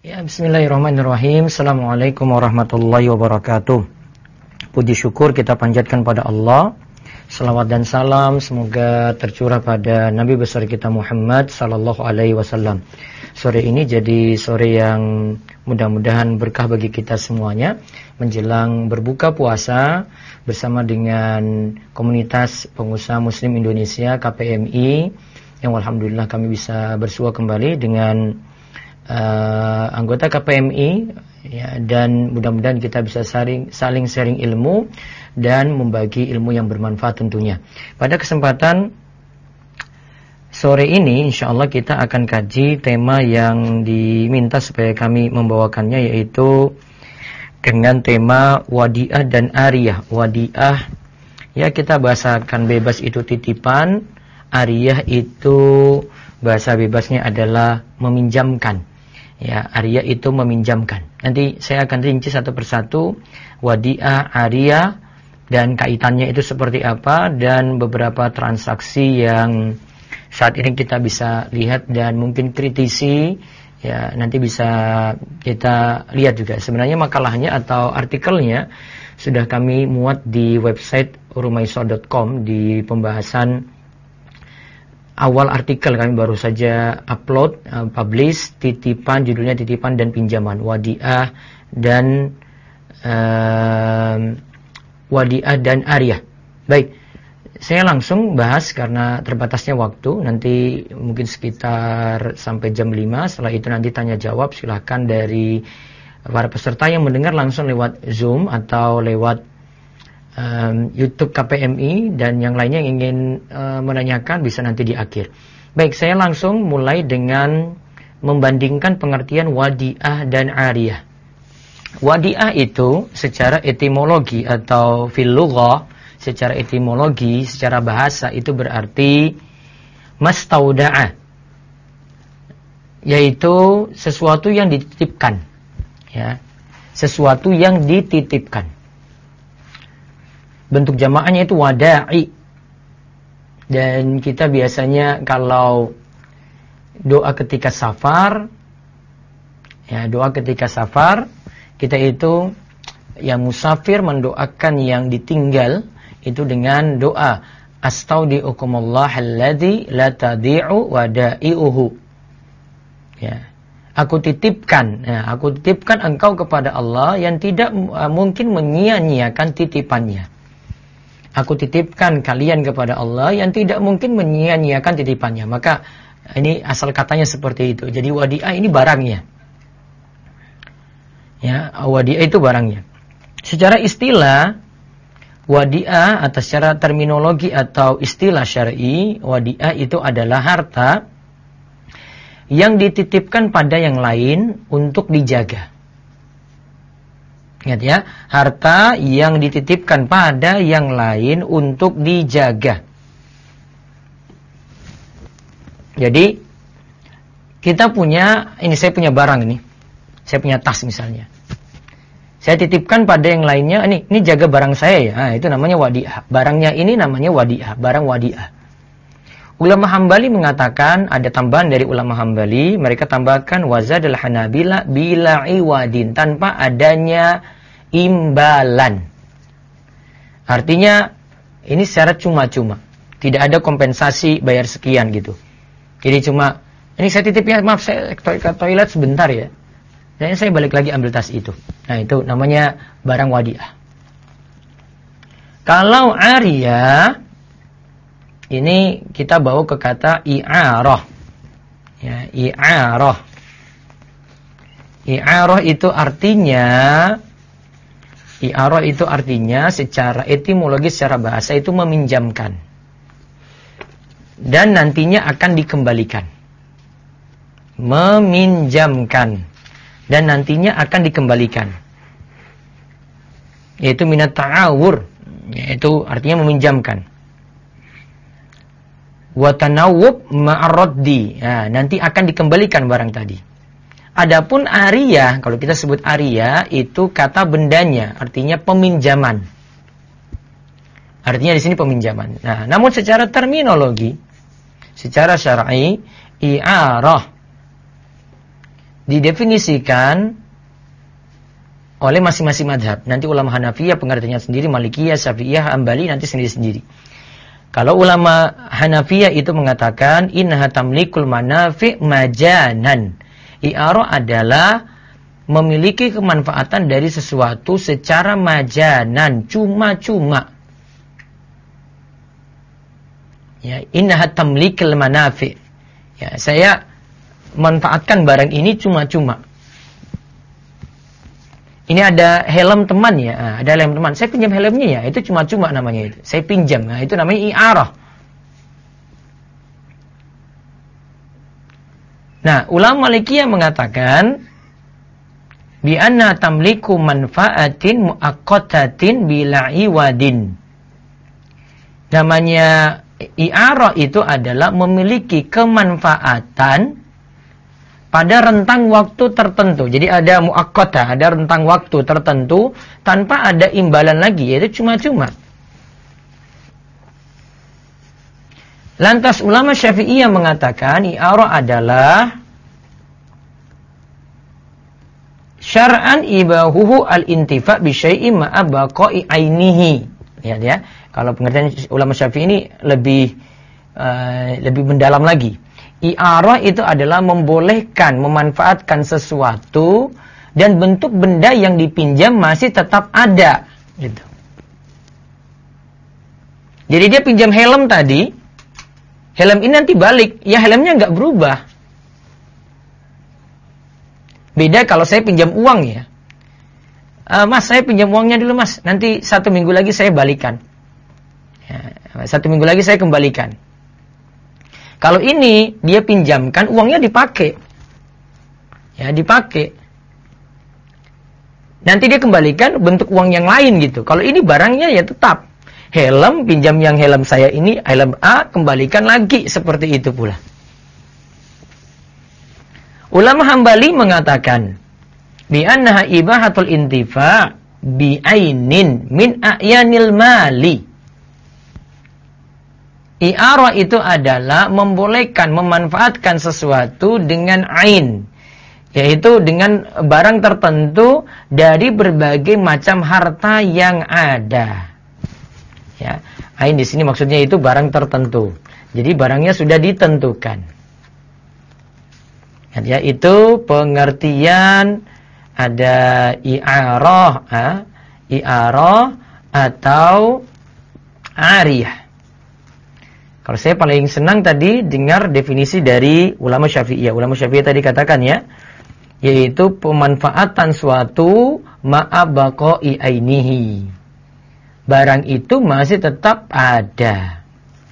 Ya, bismillahirrahmanirrahim. Assalamualaikum warahmatullahi wabarakatuh. Puji syukur kita panjatkan pada Allah. Salawat dan salam semoga tercurah pada Nabi besar kita Muhammad sallallahu alaihi wasallam. Sore ini jadi sore yang mudah-mudahan berkah bagi kita semuanya menjelang berbuka puasa bersama dengan komunitas pengusaha Muslim Indonesia KPMI yang alhamdulillah kami bisa bersua kembali dengan anggota KPMI ya, dan mudah-mudahan kita bisa saling sharing ilmu dan membagi ilmu yang bermanfaat tentunya. Pada kesempatan sore ini insyaallah kita akan kaji tema yang diminta supaya kami membawakannya, yaitu dengan tema wadiah dan ariyah. Wadiah ya kita bahasakan bebas itu titipan, ariyah itu bahasa bebasnya adalah meminjamkan. Ya, ariyah itu meminjamkan. Nanti saya akan rinci satu persatu wadiah, ariyah dan kaitannya itu seperti apa, dan beberapa transaksi yang saat ini kita bisa lihat dan mungkin kritisi ya, nanti bisa kita lihat juga. Sebenarnya makalahnya atau artikelnya sudah kami muat di website urumaiso.com di pembahasan awal artikel. Kami baru saja upload, publish titipan, judulnya titipan dan pinjaman, wadiah dan ariyah. Baik, saya langsung bahas karena terbatasnya waktu. Nanti mungkin sekitar sampai jam 5. Setelah itu nanti tanya jawab, silahkan dari para peserta yang mendengar langsung lewat Zoom atau lewat YouTube KPMI, dan yang lainnya yang ingin menanyakan bisa nanti di akhir. Baik, saya langsung mulai dengan membandingkan pengertian wadiah dan ariyah. Wadiah itu secara etimologi atau fil lughah, secara etimologi, secara bahasa itu berarti mastauda'a, yaitu sesuatu yang dititipkan ya, sesuatu yang dititipkan. Bentuk jamaahnya itu wada'i. Dan kita biasanya kalau doa ketika safar, ya doa ketika safar, kita itu yang musafir mendoakan yang ditinggal itu dengan doa astaudiukumullah alladzi la tadi'u wada'iuhu. Ya. Aku titipkan engkau kepada Allah yang tidak mungkin menyia-nyiakan titipannya. Aku titipkan kalian kepada Allah yang tidak mungkin menyia-nyiakan titipannya. Maka ini asal katanya seperti itu. Jadi wadiah ini barangnya. Ya, wadiah itu barangnya. Secara istilah wadiah atau secara terminologi atau istilah syar'i, wadiah itu adalah harta yang dititipkan pada yang lain untuk dijaga. Ingat ya, harta yang dititipkan pada yang lain untuk dijaga. Jadi kita punya, ini saya punya barang ini. Saya punya tas misalnya. Saya titipkan pada yang lainnya, ini jaga barang saya ya. Nah, itu namanya wadiah. Barangnya ini namanya wadiah, barang wadiah. Ulama Hambali mengatakan, ada tambahan dari ulama Hambali, mereka tambahkan wazadul hanabila bila iwadin, tanpa adanya imbalan. Artinya ini secara cuma-cuma, tidak ada kompensasi bayar sekian gitu. Jadi cuma, ini saya titipnya, maaf saya ke toilet sebentar ya, dan saya balik lagi ambil tas itu. Nah itu namanya barang wadiah. Kalau ariyah, ini kita bawa ke kata i'arah. Ya, i'arah. I'arah itu artinya secara etimologi, secara bahasa itu meminjamkan. Dan nantinya akan dikembalikan. Meminjamkan. Dan nantinya akan dikembalikan. Yaitu minat ta'awur. Yaitu artinya meminjamkan. Watanawub ma'arraddi, nah, nanti akan dikembalikan barang tadi. Adapun ariyah, kalau kita sebut ariyah itu kata bendanya, artinya peminjaman. Artinya di sini peminjaman. Nah, namun secara terminologi, secara syar'i, i'arah didefinisikan oleh masing-masing madhab. Nanti ulama Hanafiyah pengertiannya sendiri, Malikiyah, Syafi'iyah, Hambali nanti sendiri-sendiri. Kalau ulama Hanafiyah itu mengatakan innaha tamlikul manafi' majanan. I'arah adalah memiliki kemanfaatan dari sesuatu secara majanan, cuma-cuma. Ya, innaha tamlikul manafi'. Ya, saya manfaatkan barang ini cuma-cuma. Ini ada helm teman ya, ada helm teman. Saya pinjam helmnya ya, itu cuma-cuma namanya itu. Saya pinjam, nah itu namanya i'arah. Nah, ulama Malikiyah mengatakan bi anna tamliku manfaatin muaqqatatin bila iwadin. Namanya i'arah itu adalah memiliki kemanfaatan pada rentang waktu tertentu. Jadi ada muaqqatah, ada rentang waktu tertentu tanpa ada imbalan lagi, yaitu cuma-cuma. Lantas ulama Syafi'iyah mengatakan i'arah adalah syar'an ibahuhu al-intifa' bi syai'in ma'a baqa'i ainihi. Lihat ya. Kalau pengertian ulama Syafi'i ini lebih mendalam lagi. I'arah itu adalah membolehkan memanfaatkan sesuatu dan bentuk benda yang dipinjam masih tetap ada gitu. Jadi dia pinjam helm tadi, helm ini nanti balik, ya helmnya nggak berubah. Beda kalau saya pinjam uang ya. Mas, saya pinjam uangnya dulu mas, nanti 1 minggu lagi saya balikan. Ya, 1 minggu lagi saya kembalikan. Kalau ini dia pinjamkan, uangnya dipakai. Ya, dipakai. Nanti dia kembalikan bentuk uang yang lain gitu. Kalau ini barangnya ya tetap. Helm, pinjam yang helm saya ini, helm A, kembalikan lagi. Seperti itu pula. Ulama Hambali mengatakan, bi'annaha ibahatul intifa' bi'ainin min a'yanil mali. I'arah itu adalah membolehkan, memanfaatkan sesuatu dengan ain, yaitu dengan barang tertentu dari berbagai macam harta yang ada. Ya, ain di sini maksudnya itu barang tertentu. Jadi barangnya sudah ditentukan. Ya, itu pengertian ada i'arah, i'arah atau ariyah. Kalau saya paling senang tadi dengar definisi dari ulama Syafi'iyah. Ulama Syafi'iyah tadi katakan ya, yaitu pemanfaatan suatu ma'a baqa'i ainihi. Barang itu masih tetap ada.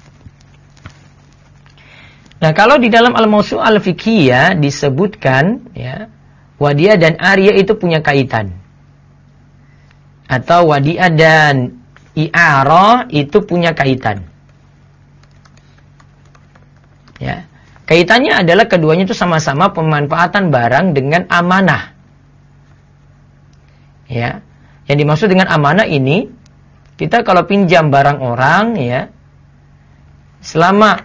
Nah, kalau di dalam Al-Mawsu' Al-Fiqhiyah disebutkan ya, wadiah dan ariyah itu punya kaitan. Atau wadiah dan i'arah itu punya kaitan. Ya, kaitannya adalah keduanya itu sama-sama pemanfaatan barang dengan amanah. Ya, yang dimaksud dengan amanah ini, kita kalau pinjam barang orang, ya, selama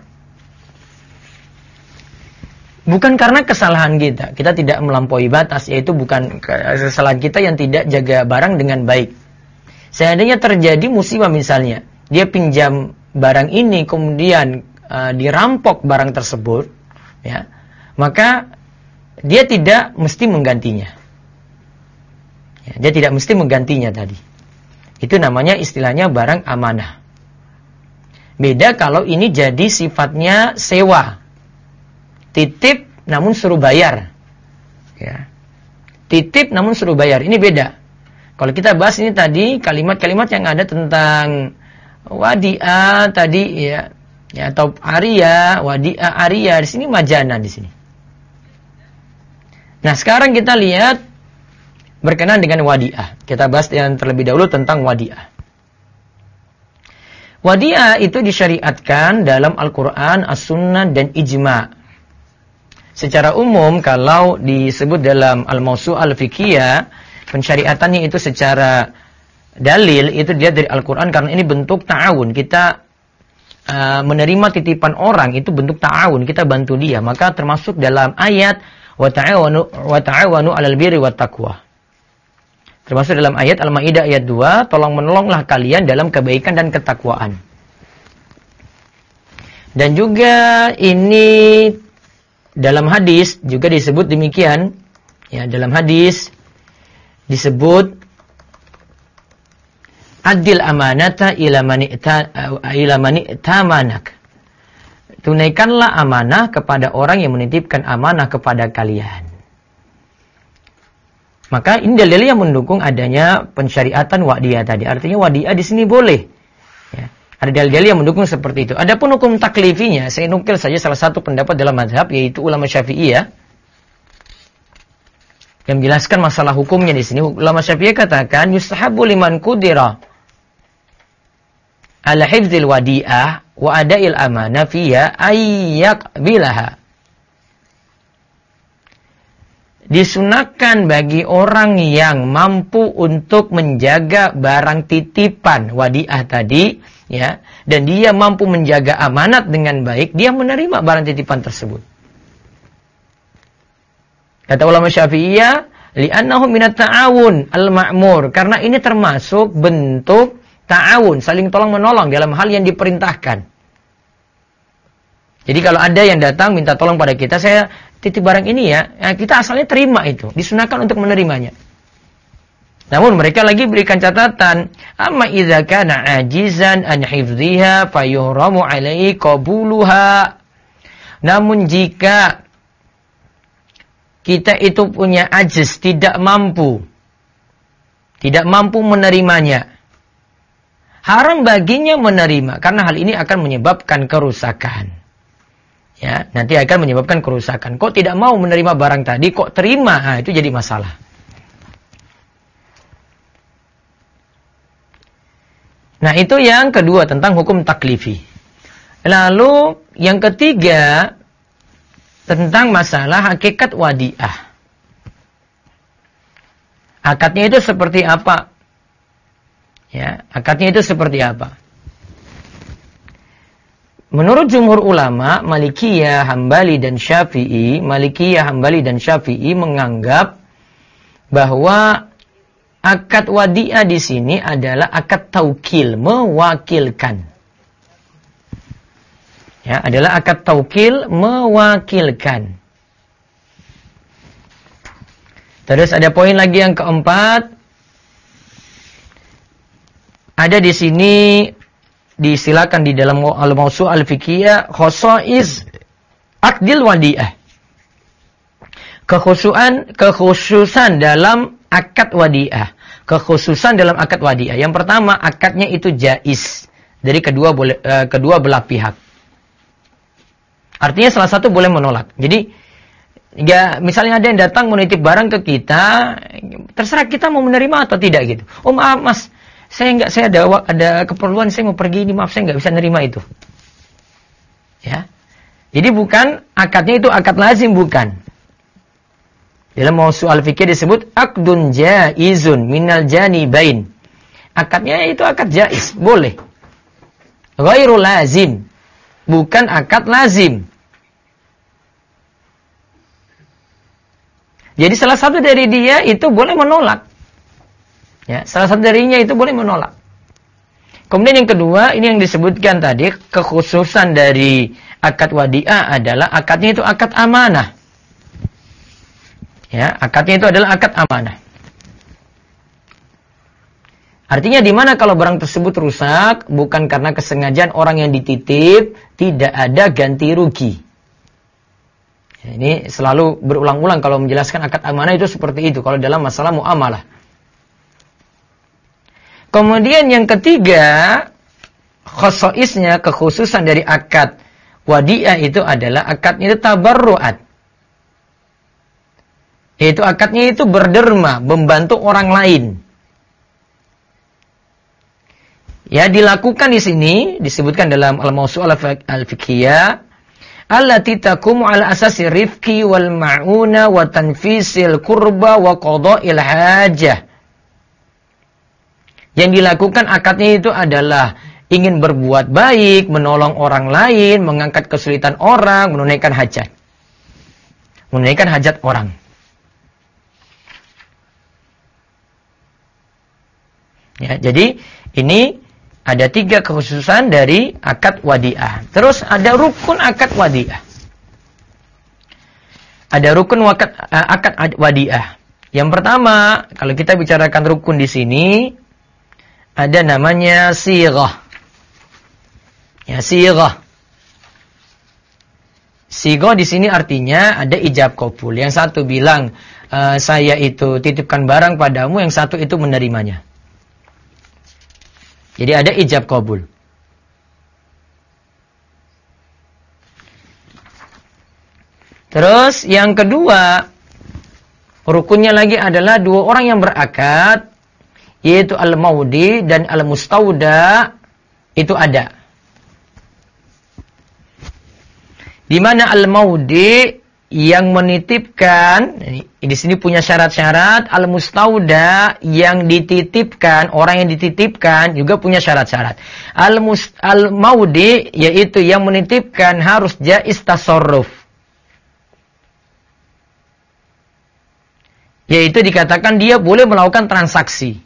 bukan karena kesalahan kita tidak melampaui batas, yaitu bukan kesalahan kita yang tidak jaga barang dengan baik. Seandainya terjadi musibah misalnya, dia pinjam barang ini kemudian dirampok barang tersebut, ya, maka dia tidak mesti menggantinya. Ya, dia tidak mesti menggantinya tadi. Itu namanya istilahnya barang amanah. Beda kalau ini jadi sifatnya sewa, titip namun suruh bayar. Ya, titip namun suruh bayar. Ini beda. Kalau kita bahas ini tadi kalimat-kalimat yang ada tentang wadi'ah tadi ya. Ya, atau ariyah, wadi'ah, ariyah, di sini majana di sini. Nah, sekarang kita lihat berkenaan dengan wadi'ah. Kita bahas yang terlebih dahulu tentang wadi'ah. Wadi'ah itu disyariatkan dalam Al-Quran, As-Sunnah, dan Ijma'. Secara umum, kalau disebut dalam Al-Mawsu' Al-Fiqhiyah, pensyariatannya itu secara dalil, itu dia dari Al-Quran, karena ini bentuk ta'awun. Kita menerima titipan orang itu bentuk ta'awun, kita bantu dia. Maka termasuk dalam ayat wa ta'awanu 'alal birri wat taqwa. Termasuk dalam ayat Al-Maidah ayat 2, tolong menolonglah kalian dalam kebaikan dan ketakwaan. Dan juga ini dalam hadis juga disebut demikian, ya, dalam hadis disebut adil amanata ila man i'tamanak. Tunaikanlah amanah kepada orang yang menitipkan amanah kepada kalian. Maka ini dalil yang mendukung adanya pensyariatan wadiah tadi. Artinya wadiah di sini boleh. Ya. Ada dalil yang mendukung seperti itu. Adapun hukum taklifinya, saya nukil saja salah satu pendapat dalam mazhab, yaitu ulama Syafi'iyah, yang menjelaskan masalah hukumnya di sini. Ulama Syafi'iyah katakan, yustahabbu liman qudira ala hifdzil wadi'ah wa ada'il amanah fiha ayyaqbilaha. Disunahkan bagi orang yang mampu untuk menjaga barang titipan wadi'ah tadi, ya, dan dia mampu menjaga amanat dengan baik, dia menerima barang titipan tersebut. Kata ulama Syafi'iyah, li'annahu minat ta'awun al-ma'mur, karena ini termasuk bentuk ta'awun, saling tolong-menolong dalam hal yang diperintahkan. Jadi kalau ada yang datang minta tolong pada kita, saya titip barang ini ya, kita asalnya terima itu, disunahkan untuk menerimanya. Namun mereka lagi berikan catatan, amma idza kana ajizan an hifdhiha fayuhramu alaihi qabuluha. Namun jika kita itu punya ajiz, tidak mampu menerimanya, haram baginya menerima, karena hal ini akan menyebabkan kerusakan. Ya, nanti akan menyebabkan kerusakan. Kok tidak mau menerima barang tadi, kok terima? Nah, itu jadi masalah. Nah, itu yang kedua tentang hukum taklifi. Lalu yang ketiga tentang masalah hakikat wadi'ah. Akadnya itu seperti apa? Ya, akadnya itu seperti apa? Menurut jumhur ulama, Malikiyah, Hambali dan Syafi'i menganggap bahwa akad wadi'ah di sini adalah akad taukil, mewakilkan. Ya, adalah akad taukil, mewakilkan. Terus ada poin lagi yang keempat. Ada di sini disilakan di dalam al-mawsu' al-fiqhiyah khosais akdil wadi'ah. Kekhususan dalam akad wadi'ah. Kekhususan dalam akad wadi'ah. Yang pertama, akadnya itu jaiz dari kedua belah pihak. Artinya salah satu boleh menolak. Jadi, ya, misalnya ada yang datang menitip barang ke kita, terserah kita mau menerima atau tidak gitu. Oh maaf mas, saya ada keperluan, saya mau pergi ini, maaf saya nggak bisa nerima itu. Ya, jadi bukan akadnya itu akad lazim, bukan. Dalam mawsu' al-fiqh disebut akdun jaizun minal janibain. Akadnya itu akad jaiz, boleh. Ghairu lazim, bukan akad lazim. Jadi salah satu dari dia itu boleh menolak. Ya, salah satu darinya itu boleh menolak. Kemudian yang kedua, ini yang disebutkan tadi, kekhususan dari akad wadi'ah adalah akadnya itu akad amanah. Ya, akadnya itu adalah akad amanah. Artinya di mana kalau barang tersebut rusak, bukan karena kesengajaan orang yang dititip, tidak ada ganti rugi. Ya, ini selalu berulang-ulang kalau menjelaskan akad amanah itu seperti itu, kalau dalam masalah muamalah. Kemudian yang ketiga, khosoisnya, kekhususan dari akad wadi'ah itu adalah akadnya itu tabarru'at. Yaitu akadnya itu berderma, membantu orang lain. Ya, dilakukan di sini, disebutkan dalam al-mawsu' al-fiqhiyah, allati taqumu ala asasi rifqi wal ma'una wa tanfisil kurba wa qada'il hajah. Yang dilakukan akadnya itu adalah ingin berbuat baik, menolong orang lain, mengangkat kesulitan orang, menunaikan hajat. menunaikan hajat orang. Ya, jadi ini ada 3 kekhususan dari akad wadiah. Terus ada rukun akad wadiah. Ada rukun akad wadiah. Yang pertama, kalau kita bicarakan rukun di sini, ada namanya sighah. Ya, sighah. Sighah di sini artinya ada ijab qabul. Yang satu bilang, saya itu titipkan barang padamu, yang satu itu menerimanya. Jadi ada ijab qabul. Terus yang kedua, rukunnya lagi adalah 2 orang yang berakad, yaitu al-maudi dan al-mustauda, itu ada. Di mana al-maudi yang menitipkan, di sini punya syarat-syarat, al-mustauda yang dititipkan, orang yang dititipkan juga punya syarat-syarat. Al-maudi yaitu yang menitipkan harus jaiz tasarruf. Yaitu dikatakan dia boleh melakukan transaksi.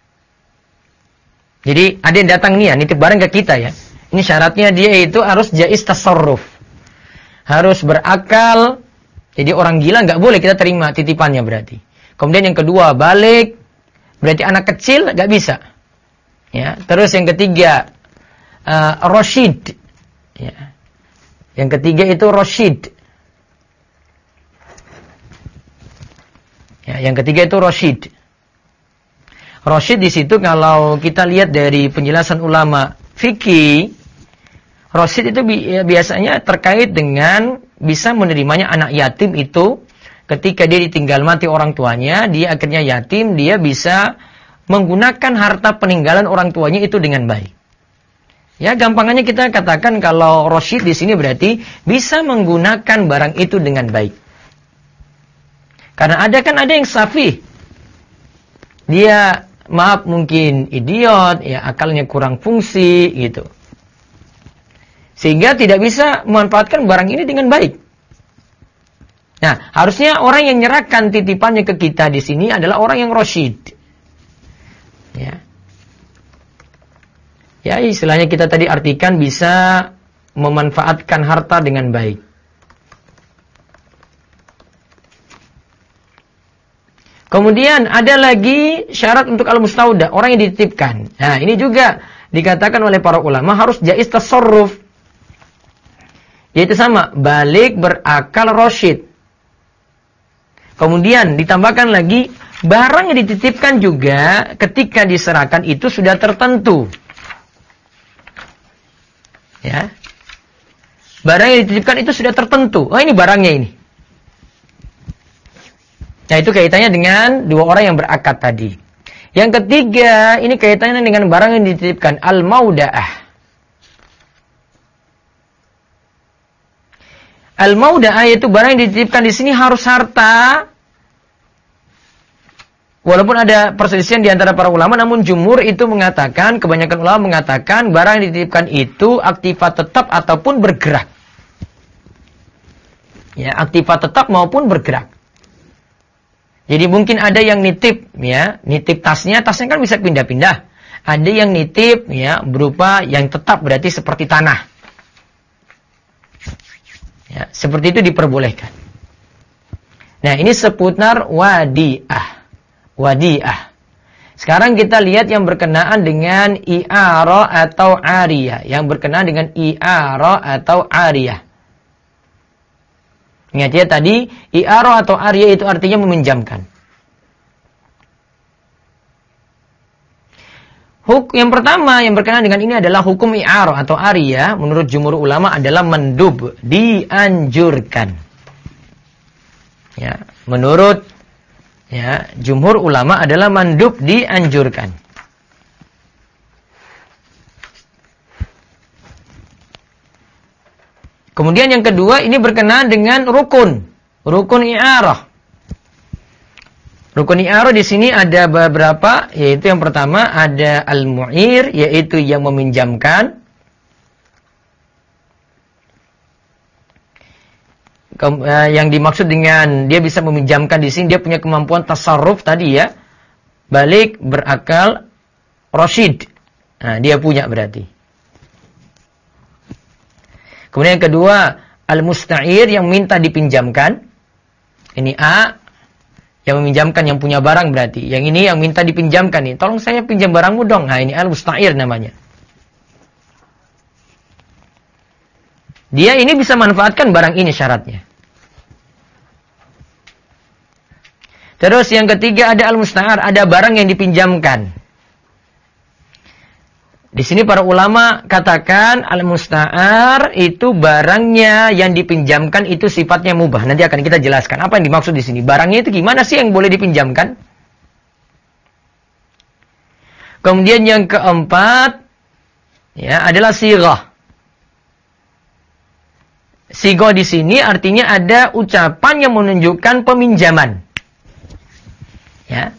Jadi ada yang datang nih ya, nitip barang ke kita ya. Ini syaratnya dia itu harus jaiz tasarruf. Harus berakal. Jadi orang gila nggak boleh kita terima titipannya berarti. Kemudian yang kedua, balik. Berarti anak kecil nggak bisa. Ya. Terus yang ketiga, Rashid. Ya. Yang ketiga itu Rashid. Ya, yang ketiga itu Rashid. Rashid di situ kalau kita lihat dari penjelasan ulama fikih, Rashid itu biasanya terkait dengan bisa menerimanya anak yatim itu ketika dia ditinggal mati orang tuanya, dia akhirnya yatim, dia bisa menggunakan harta peninggalan orang tuanya itu dengan baik. Ya, gampangannya kita katakan kalau Rashid di sini berarti bisa menggunakan barang itu dengan baik. Karena ada yang safih. Dia maaf mungkin idiot, ya akalnya kurang fungsi gitu. Sehingga tidak bisa memanfaatkan barang ini dengan baik. Nah, harusnya orang yang menyerahkan titipannya ke kita di sini adalah orang yang Rashid. Ya. Ya, istilahnya kita tadi artikan bisa memanfaatkan harta dengan baik. Kemudian ada lagi syarat untuk al-mustauda, orang yang dititipkan. Nah, ini juga dikatakan oleh para ulama harus jaiz tasarruf. Yaitu sama, balik, berakal, Rashid. Kemudian ditambahkan lagi, barang yang dititipkan juga ketika diserahkan itu sudah tertentu. Ya. Barang yang dititipkan itu sudah tertentu. Oh, ini barangnya ini. Nah, itu kaitannya dengan 2 orang yang berakad tadi. Yang ketiga, ini kaitannya dengan barang yang dititipkan, al-mauda'ah. Al-mauda'ah yaitu barang yang dititipkan di sini harus harta. Walaupun ada perselisihan di antara para ulama, namun jumhur itu mengatakan, kebanyakan ulama mengatakan barang yang dititipkan itu aktifat tetap ataupun bergerak. Ya, aktifat tetap maupun bergerak. Jadi mungkin ada yang nitip, ya, nitip tasnya kan bisa pindah-pindah. Ada yang nitip, ya, berupa yang tetap berarti seperti tanah. Ya, seperti itu diperbolehkan. Nah, ini seputar wadiah. Wadiah. Sekarang kita lihat yang berkenaan dengan i'ara atau ariyah. Yang berkenaan dengan i'ara atau ariyah. Ingat ya tadi, i'ara atau ariyah itu artinya meminjamkan. Yang pertama yang berkenaan dengan ini adalah hukum i'ara atau ariyah. Menurut jumhur ulama adalah mandub, dianjurkan. Ya, menurut jumhur ulama adalah mandub, dianjurkan. Kemudian yang kedua ini berkenaan dengan rukun i'arah. Rukun i'arah di sini ada beberapa, yaitu yang pertama ada al-mu'ir, yaitu yang meminjamkan. Yang dimaksud dengan dia bisa meminjamkan di sini, dia punya kemampuan tasarruf tadi ya. Balik, berakal, rasyid. Nah, dia punya berarti. Kemudian yang kedua, al-musta'ir yang minta dipinjamkan. Ini A yang meminjamkan, yang punya barang berarti. Yang ini yang minta dipinjamkan nih. Tolong saya pinjam barangmu dong. Nah, ini al-musta'ir namanya. Dia ini bisa manfaatkan barang ini syaratnya. Terus yang ketiga ada al-musta'ar, ada barang yang dipinjamkan. Di sini para ulama katakan al-musta'ar itu barangnya yang dipinjamkan itu sifatnya mubah. Nanti akan kita jelaskan apa yang dimaksud di sini. Barangnya itu gimana sih yang boleh dipinjamkan? Kemudian yang keempat ya adalah sighah. Sighah di sini artinya ada ucapan yang menunjukkan peminjaman. Ya.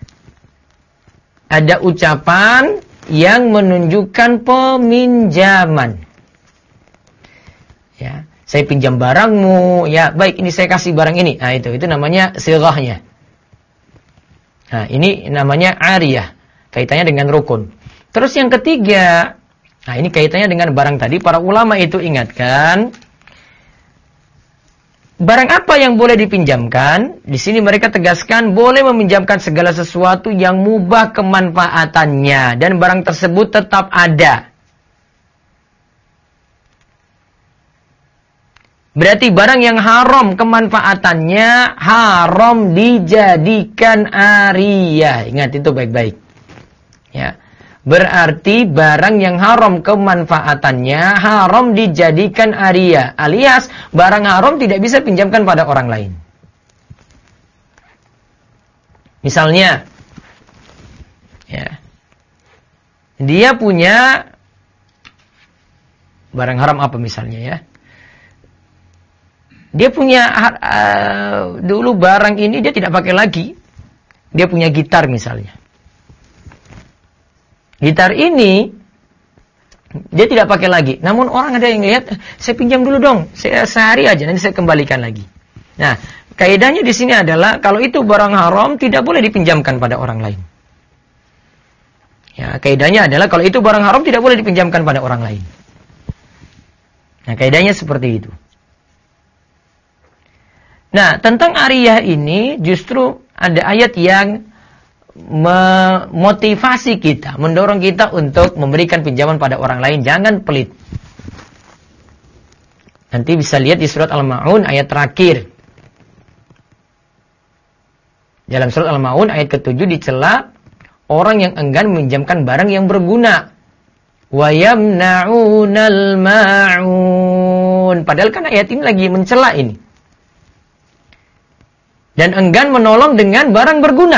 Ada ucapan yang menunjukkan peminjaman. Ya, saya pinjam barangmu, ya, baik ini saya kasih barang ini. Nah, itu namanya sighahnya. Nah, ini namanya ariyah, kaitannya dengan rukun. Terus yang ketiga, nah ini kaitannya dengan barang tadi, para ulama itu ingatkan barang apa yang boleh dipinjamkan? Di sini mereka tegaskan boleh meminjamkan segala sesuatu yang mubah kemanfaatannya dan barang tersebut tetap ada. Berarti barang yang haram kemanfaatannya haram dijadikan ariyah. Ingat itu baik-baik. Ya. Berarti barang yang haram kemanfaatannya haram dijadikan ariyah. Alias barang haram tidak bisa pinjamkan pada orang lain. Misalnya, ya, dia punya barang haram apa misalnya ya? Dia punya dulu barang ini dia tidak pakai lagi. Dia punya gitar misalnya. Gitar ini dia tidak pakai lagi. Namun orang ada yang lihat, saya pinjam dulu dong. Saya sehari aja nanti saya kembalikan lagi. Nah, kaidahnya di sini adalah kalau itu barang haram tidak boleh dipinjamkan pada orang lain. Ya, kaidahnya adalah kalau itu barang haram tidak boleh dipinjamkan pada orang lain. Nah, kaidahnya seperti itu. Nah, tentang ariyah ini justru ada ayat yang memotivasi kita, mendorong kita untuk memberikan pinjaman pada orang lain. Jangan pelit. Nanti bisa lihat di surat Al-Ma'un ayat terakhir. Dalam surat Al-Ma'un ayat ke-7 dicela orang yang enggan meminjamkan barang yang berguna. Wa yamna'unal ma'un. Padahal kan ayat ini lagi mencela ini. Dan enggan menolong dengan barang berguna.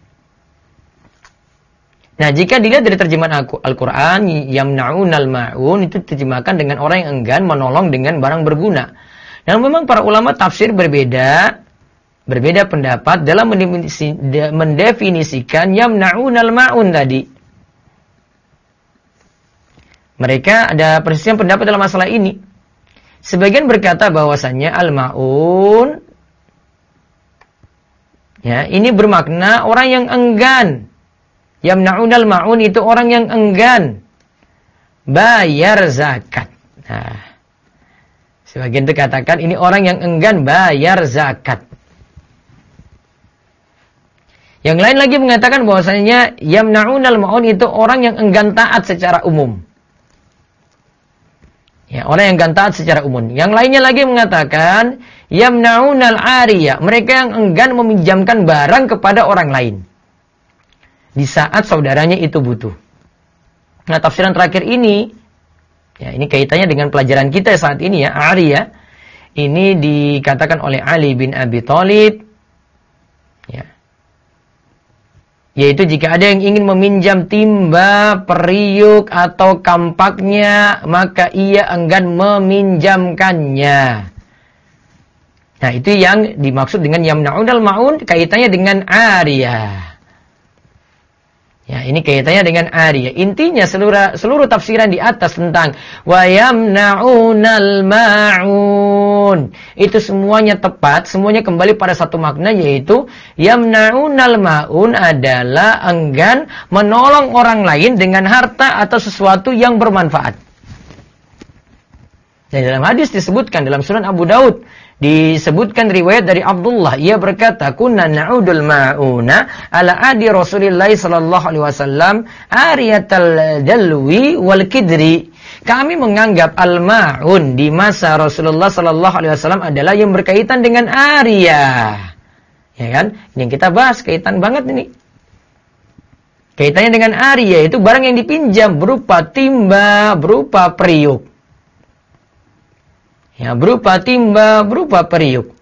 Nah, jika dilihat dari terjemahan Al-Quran, yamna'unal ma'un, itu terjemahkan dengan orang yang enggan menolong dengan barang berguna. Dan memang para ulama tafsir berbeda pendapat dalam mendefinisikan yamna'unal ma'un tadi. Mereka ada perselisihan pendapat dalam masalah ini. Sebagian berkata bahwasannya al-ma'un, ya, ini bermakna orang yang enggan. Yamna'unal ma'un itu orang yang enggan bayar zakat. Nah, sebagian itu katakan ini orang yang enggan bayar zakat. Yang lain lagi mengatakan bahwasanya yamna'unal ma'un itu orang yang enggan taat secara umum. Ya, orang yang enggan taat secara umum. Yang lainnya lagi mengatakan yamna'unal ariyah, mereka yang enggan meminjamkan barang kepada orang lain di saat saudaranya itu butuh. Nah, tafsiran terakhir ini, ya, ini kaitannya dengan pelajaran kita saat ini ya, ariyah. Ini dikatakan oleh Ali bin Abi Thalib, ya, yaitu jika ada yang ingin meminjam timba, periuk atau kampaknya, maka ia enggan meminjamkannya. Nah, itu yang dimaksud dengan yamna'unal ma'un, kaitannya dengan ariyah. Ya, ini kaitannya dengan ariyah. Intinya seluruh tafsiran di atas tentang wa yamna'unal ma'un. Itu semuanya tepat, semuanya kembali pada satu makna, yaitu yamna'unal ma'un adalah enggan menolong orang lain dengan harta atau sesuatu yang bermanfaat. Dan dalam hadis disebutkan dalam Sunan Abu Daud, disebutkan riwayat dari Abdullah, ia berkata, kunna na'udul ma'una ala adi Rasulillah sallallahu alaihi wasallam ariyatal dalwi wal kidri. Kami menganggap al-ma'un di masa Rasulullah sallallahu alaihi wasallam adalah yang berkaitan dengan ariyah. Ya kan? Ini yang kita bahas, kaitan banget ini. Kaitannya dengan ariyah itu barang yang dipinjam berupa timba, berupa periuk. Ya, berupa timba, berupa periuk.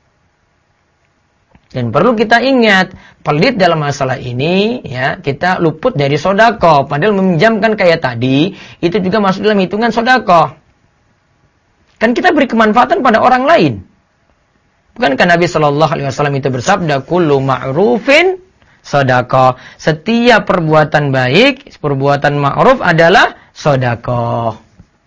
Dan perlu kita ingat, pelit dalam masalah ini, ya, kita luput dari sodako. Padahal meminjamkan kayak tadi, itu juga masuk dalam hitungan sodako. Kan kita beri kemanfaatan pada orang lain. Bukankah Nabi SAW itu bersabda, kullu ma'rufin sodako. Setiap perbuatan baik, perbuatan ma'ruf adalah sodako.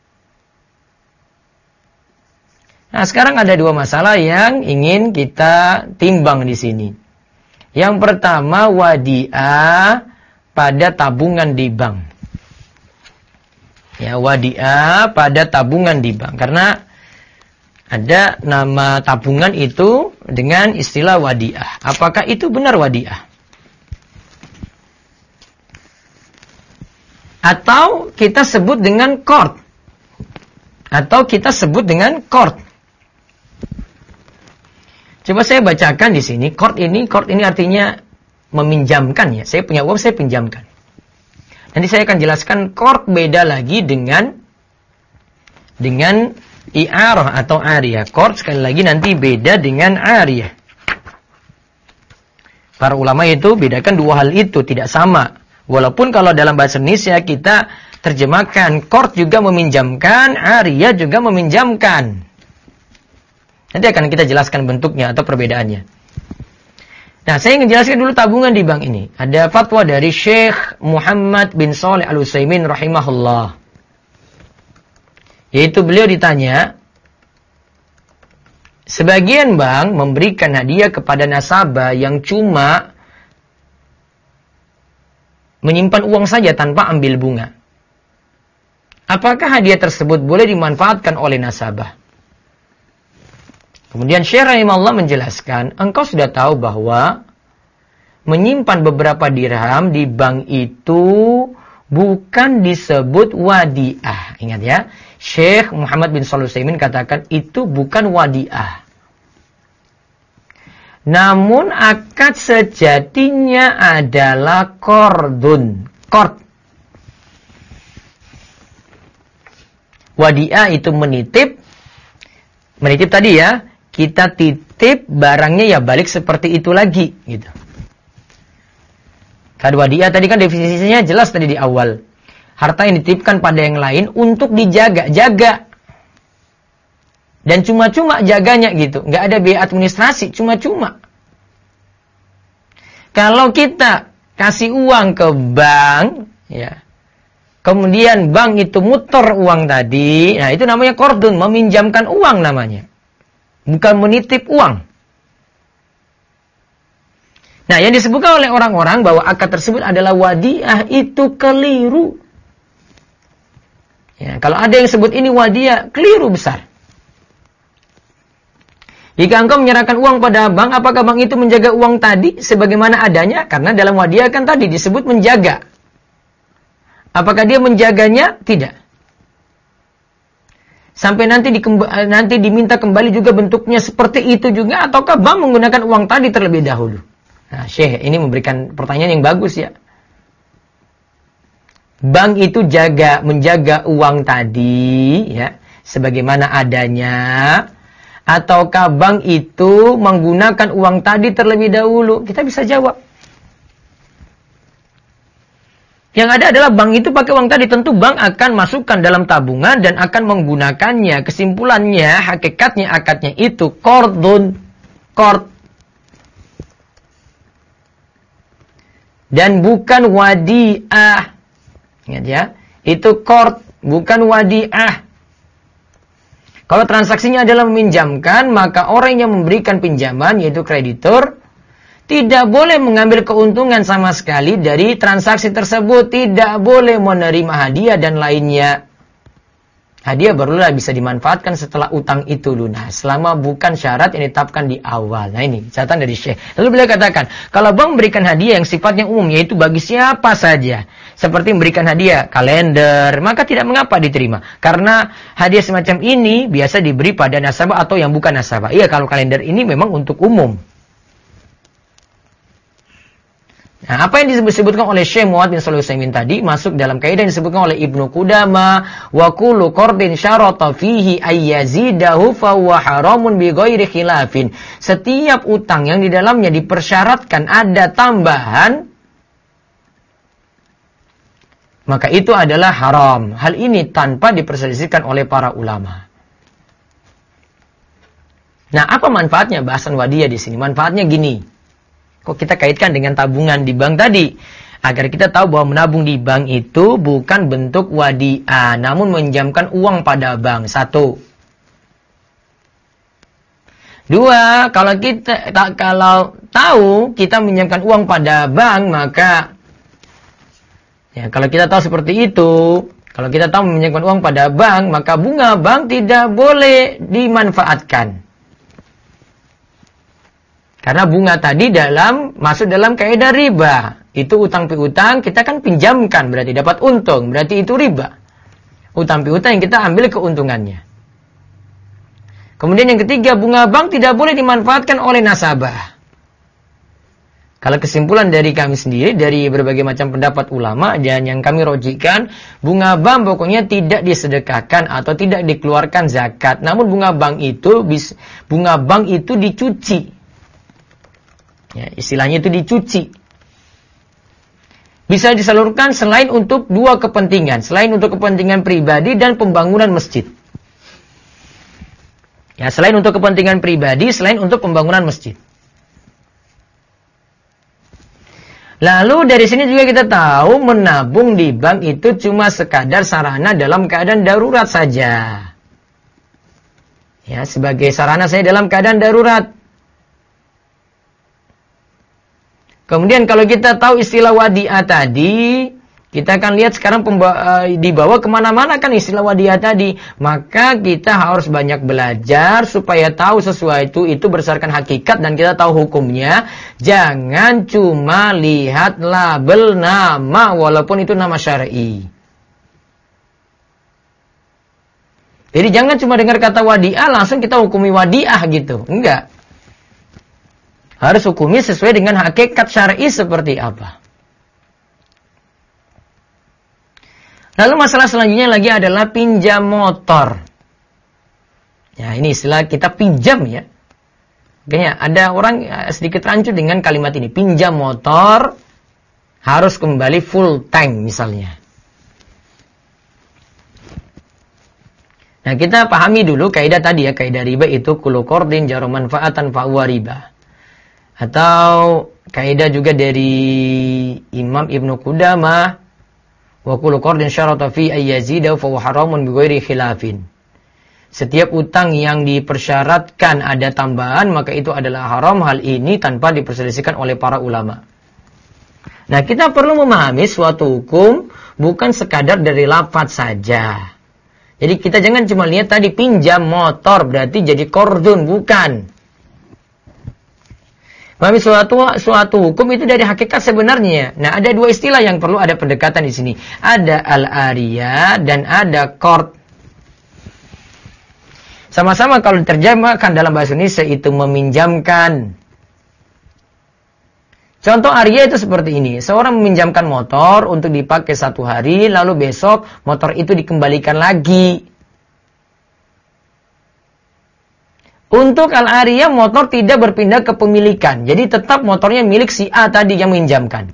Nah, sekarang ada dua masalah yang ingin kita timbang di sini. Yang pertama, wadi'ah pada tabungan di bank. Ya, wadi'ah pada tabungan di bank. Karena ada nama tabungan itu dengan istilah wadi'ah. Apakah itu benar wadi'ah? Atau kita sebut dengan qard? Atau kita sebut dengan qard? Coba saya bacakan di sini. Qard ini artinya meminjamkan, ya. Saya punya uang, saya pinjamkan. Nanti saya akan jelaskan qard beda lagi dengan i'arah atau ariyah. Qard sekali lagi nanti beda dengan ariyah. Para ulama itu bedakan dua hal itu, tidak sama. Walaupun kalau dalam bahasa Indonesia kita terjemahkan qard juga meminjamkan, ariyah juga meminjamkan. Nanti akan kita jelaskan bentuknya atau perbedaannya. Nah, saya ingin jelaskan dulu tabungan di bank ini. Ada fatwa dari Syekh Muhammad bin Shalih Al-Utsaimin rahimahullah. Yaitu beliau ditanya, sebagian bank memberikan hadiah kepada nasabah yang cuma menyimpan uang saja tanpa ambil bunga. Apakah hadiah tersebut boleh dimanfaatkan oleh nasabah? Kemudian Syekh rahimahullah menjelaskan, engkau sudah tahu bahwa menyimpan beberapa dirham di bank itu bukan disebut wadi'ah. Ingat ya, Syekh Muhammad bin Shalih Al-Utsaimin katakan itu bukan wadi'ah. Namun akad sejatinya adalah qardun. Qard. Wadi'ah itu menitip. Menitip tadi ya. Kita titip barangnya ya balik seperti itu lagi gitu. Kad wadi'ah tadi kan definisinya jelas tadi di awal. Harta yang dititipkan pada yang lain untuk dijaga-jaga. Dan cuma-cuma jaganya gitu. Nggak ada biaya administrasi, cuma-cuma. Kalau kita kasih uang ke bank, ya, kemudian bank itu muter uang tadi, nah itu namanya qardun, meminjamkan uang namanya. Bukan menitip uang. Nah, yang disebutkan oleh orang-orang bahwa akad tersebut adalah wadiah itu keliru. Ya, kalau ada yang sebut ini wadiah, keliru besar. Jika engkau menyerahkan uang pada bank, apakah bank itu menjaga uang tadi sebagaimana adanya? Karena dalam wadiah kan tadi disebut menjaga. Apakah dia menjaganya? Tidak. Sampai nanti diminta kembali juga bentuknya seperti itu juga, ataukah bank menggunakan uang tadi terlebih dahulu? Nah, Syekh ini memberikan pertanyaan yang bagus ya. Bank itu menjaga uang tadi ya sebagaimana adanya, ataukah bank itu menggunakan uang tadi terlebih dahulu? Kita bisa jawab. Yang ada adalah bank itu pakai uang tadi. Tentu bank akan masukkan dalam tabungan dan akan menggunakannya. Kesimpulannya, hakikatnya, akadnya itu qardun. Qard. dan bukan wadi'ah. Ingat ya, itu qard, bukan wadi'ah. Kalau transaksinya adalah meminjamkan, maka orang yang memberikan pinjaman, yaitu kreditur, tidak boleh mengambil keuntungan sama sekali dari transaksi tersebut. Tidak boleh menerima hadiah dan lainnya. Hadiah barulah bisa dimanfaatkan setelah utang itu lunas, selama bukan syarat yang ditetapkan di awal. Nah ini catatan dari Syekh. Lalu beliau katakan, kalau bank memberikan hadiah yang sifatnya umum, yaitu bagi siapa saja, seperti memberikan hadiah kalender, maka tidak mengapa diterima. Karena hadiah semacam ini biasa diberi pada nasabah atau yang bukan nasabah. Iya, kalau kalender ini memang untuk umum. Nah, apa yang disebutkan oleh Syekh Muhammad bin Shalih Al-Utsaimin tadi masuk dalam kaidah yang disebutkan oleh Ibnu Qudamah, wa kullu qardin syarata fihi ayyazidahu fa huwa haramun bi ghairi khilafin. Setiap utang yang di dalamnya dipersyaratkan ada tambahan, maka itu adalah haram. Hal ini tanpa diperselisihkan oleh para ulama. Nah, apa manfaatnya bahasan wadiah di sini? Manfaatnya gini. Kok kita kaitkan dengan tabungan di bank tadi? Agar kita tahu bahwa menabung di bank itu bukan bentuk wadiah, namun meminjamkan uang pada bank. 1. 2, kalau tahu kita meminjamkan uang pada bank, maka ya, kalau kita tahu seperti itu, kalau kita tahu meminjamkan uang pada bank, maka bunga bank tidak boleh dimanfaatkan. Karena bunga tadi masuk dalam kaidah riba. Itu utang piutang, kita kan pinjamkan, berarti dapat untung, berarti itu riba. Utang piutang yang kita ambil keuntungannya. Kemudian yang ketiga, bunga bank tidak boleh dimanfaatkan oleh nasabah. Kalau kesimpulan dari kami sendiri, dari berbagai macam pendapat ulama, dan yang kami rojikan, bunga bank pokoknya tidak disedekahkan atau tidak dikeluarkan zakat. Namun bunga bank itu dicuci. Ya, istilahnya itu dicuci. Bisa disalurkan selain untuk 2 kepentingan. Selain untuk kepentingan pribadi dan pembangunan masjid. Ya, selain untuk kepentingan pribadi, selain untuk pembangunan masjid. Lalu dari sini juga kita tahu menabung di bank itu cuma sekadar sarana dalam keadaan darurat saja. Ya, sebagai sarana saya dalam keadaan darurat. Kemudian kalau kita tahu istilah wadiah tadi, kita akan lihat sekarang dibawa kemana-mana kan istilah wadiah tadi. Maka kita harus banyak belajar supaya tahu sesuatu itu berdasarkan hakikat dan kita tahu hukumnya. Jangan cuma lihat label nama walaupun itu nama syar'i. Jadi jangan cuma dengar kata wadiah langsung kita hukumi wadiah gitu. Enggak. Harus hukumi sesuai dengan hakikat syar'i seperti apa. Lalu masalah selanjutnya lagi adalah pinjam motor. Ya, ini istilah kita pinjam ya. Makanya ada orang sedikit rancu dengan kalimat ini. Pinjam motor harus kembali full tank misalnya. Nah, kita pahami dulu kaidah tadi ya. Kaidah riba itu kullu qardin jara manfaatan fa huwa riba. Atau kaidah juga dari Imam Ibnu Qudamah, wa kullu qardin syarata fi ayyazidahu fa huwa haramun bi ghairi khilafin. Setiap utang yang dipersyaratkan ada tambahan, maka itu adalah haram. Hal ini tanpa diperselisihkan oleh para ulama. Nah, kita perlu memahami suatu hukum bukan sekadar dari lafaz saja. Jadi kita jangan cuma lihat tadi pinjam motor berarti jadi qardun, bukan. Memahami suatu hukum itu dari hakikat sebenarnya. Nah, ada 2 istilah yang perlu ada pendekatan di sini. Ada al-ariyah dan ada qard. Sama-sama kalau diterjemahkan dalam bahasa Indonesia itu meminjamkan. Contoh ariyah itu seperti ini. Seorang meminjamkan motor untuk dipakai 1 hari, lalu besok motor itu dikembalikan lagi. Untuk al-ariyah motor tidak berpindah ke pemilikan. Jadi tetap motornya milik si A tadi yang meminjamkan.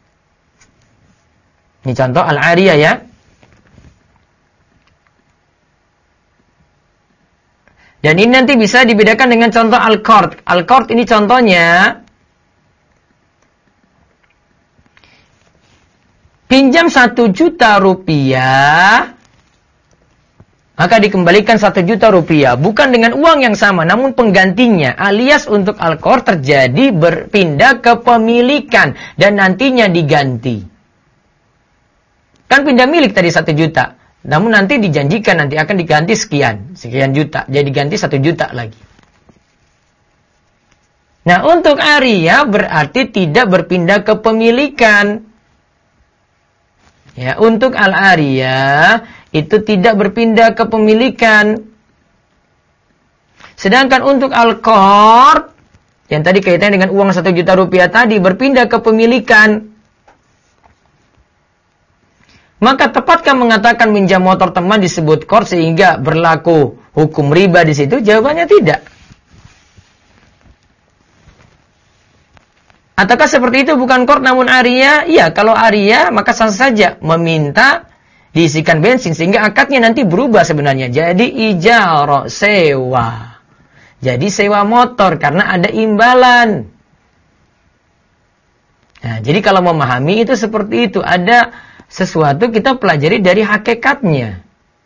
Ini contoh al-ariyah ya. Dan ini nanti bisa dibedakan dengan contoh al-qard. Al-qard ini contohnya. pinjam 1 juta rupiah, maka dikembalikan 1 juta rupiah. Bukan dengan uang yang sama, namun penggantinya. Alias untuk Al-Qor terjadi berpindah kepemilikan. Dan nantinya diganti. Kan pindah milik tadi 1 juta. Namun nanti dijanjikan nanti akan diganti sekian juta. Jadi ganti 1 juta lagi. Nah, untuk Ariyah berarti tidak berpindah kepemilikan. Ya, untuk Al-Ariyah itu tidak berpindah kepemilikan. Sedangkan untuk Al-Qard yang tadi kaitannya dengan uang 1 juta rupiah tadi berpindah kepemilikan. Maka tepatkah mengatakan minjam motor teman disebut qard sehingga berlaku hukum riba di situ? Jawabannya tidak. Ataukah seperti itu bukan qard namun Ariyah? Iya, kalau Ariyah maka sah saja meminta diisikan bensin sehingga akadnya nanti berubah sebenarnya. Jadi ijarah, sewa. Jadi sewa motor karena ada imbalan. Nah, jadi kalau memahami itu seperti itu. Ada sesuatu kita pelajari dari hakikatnya.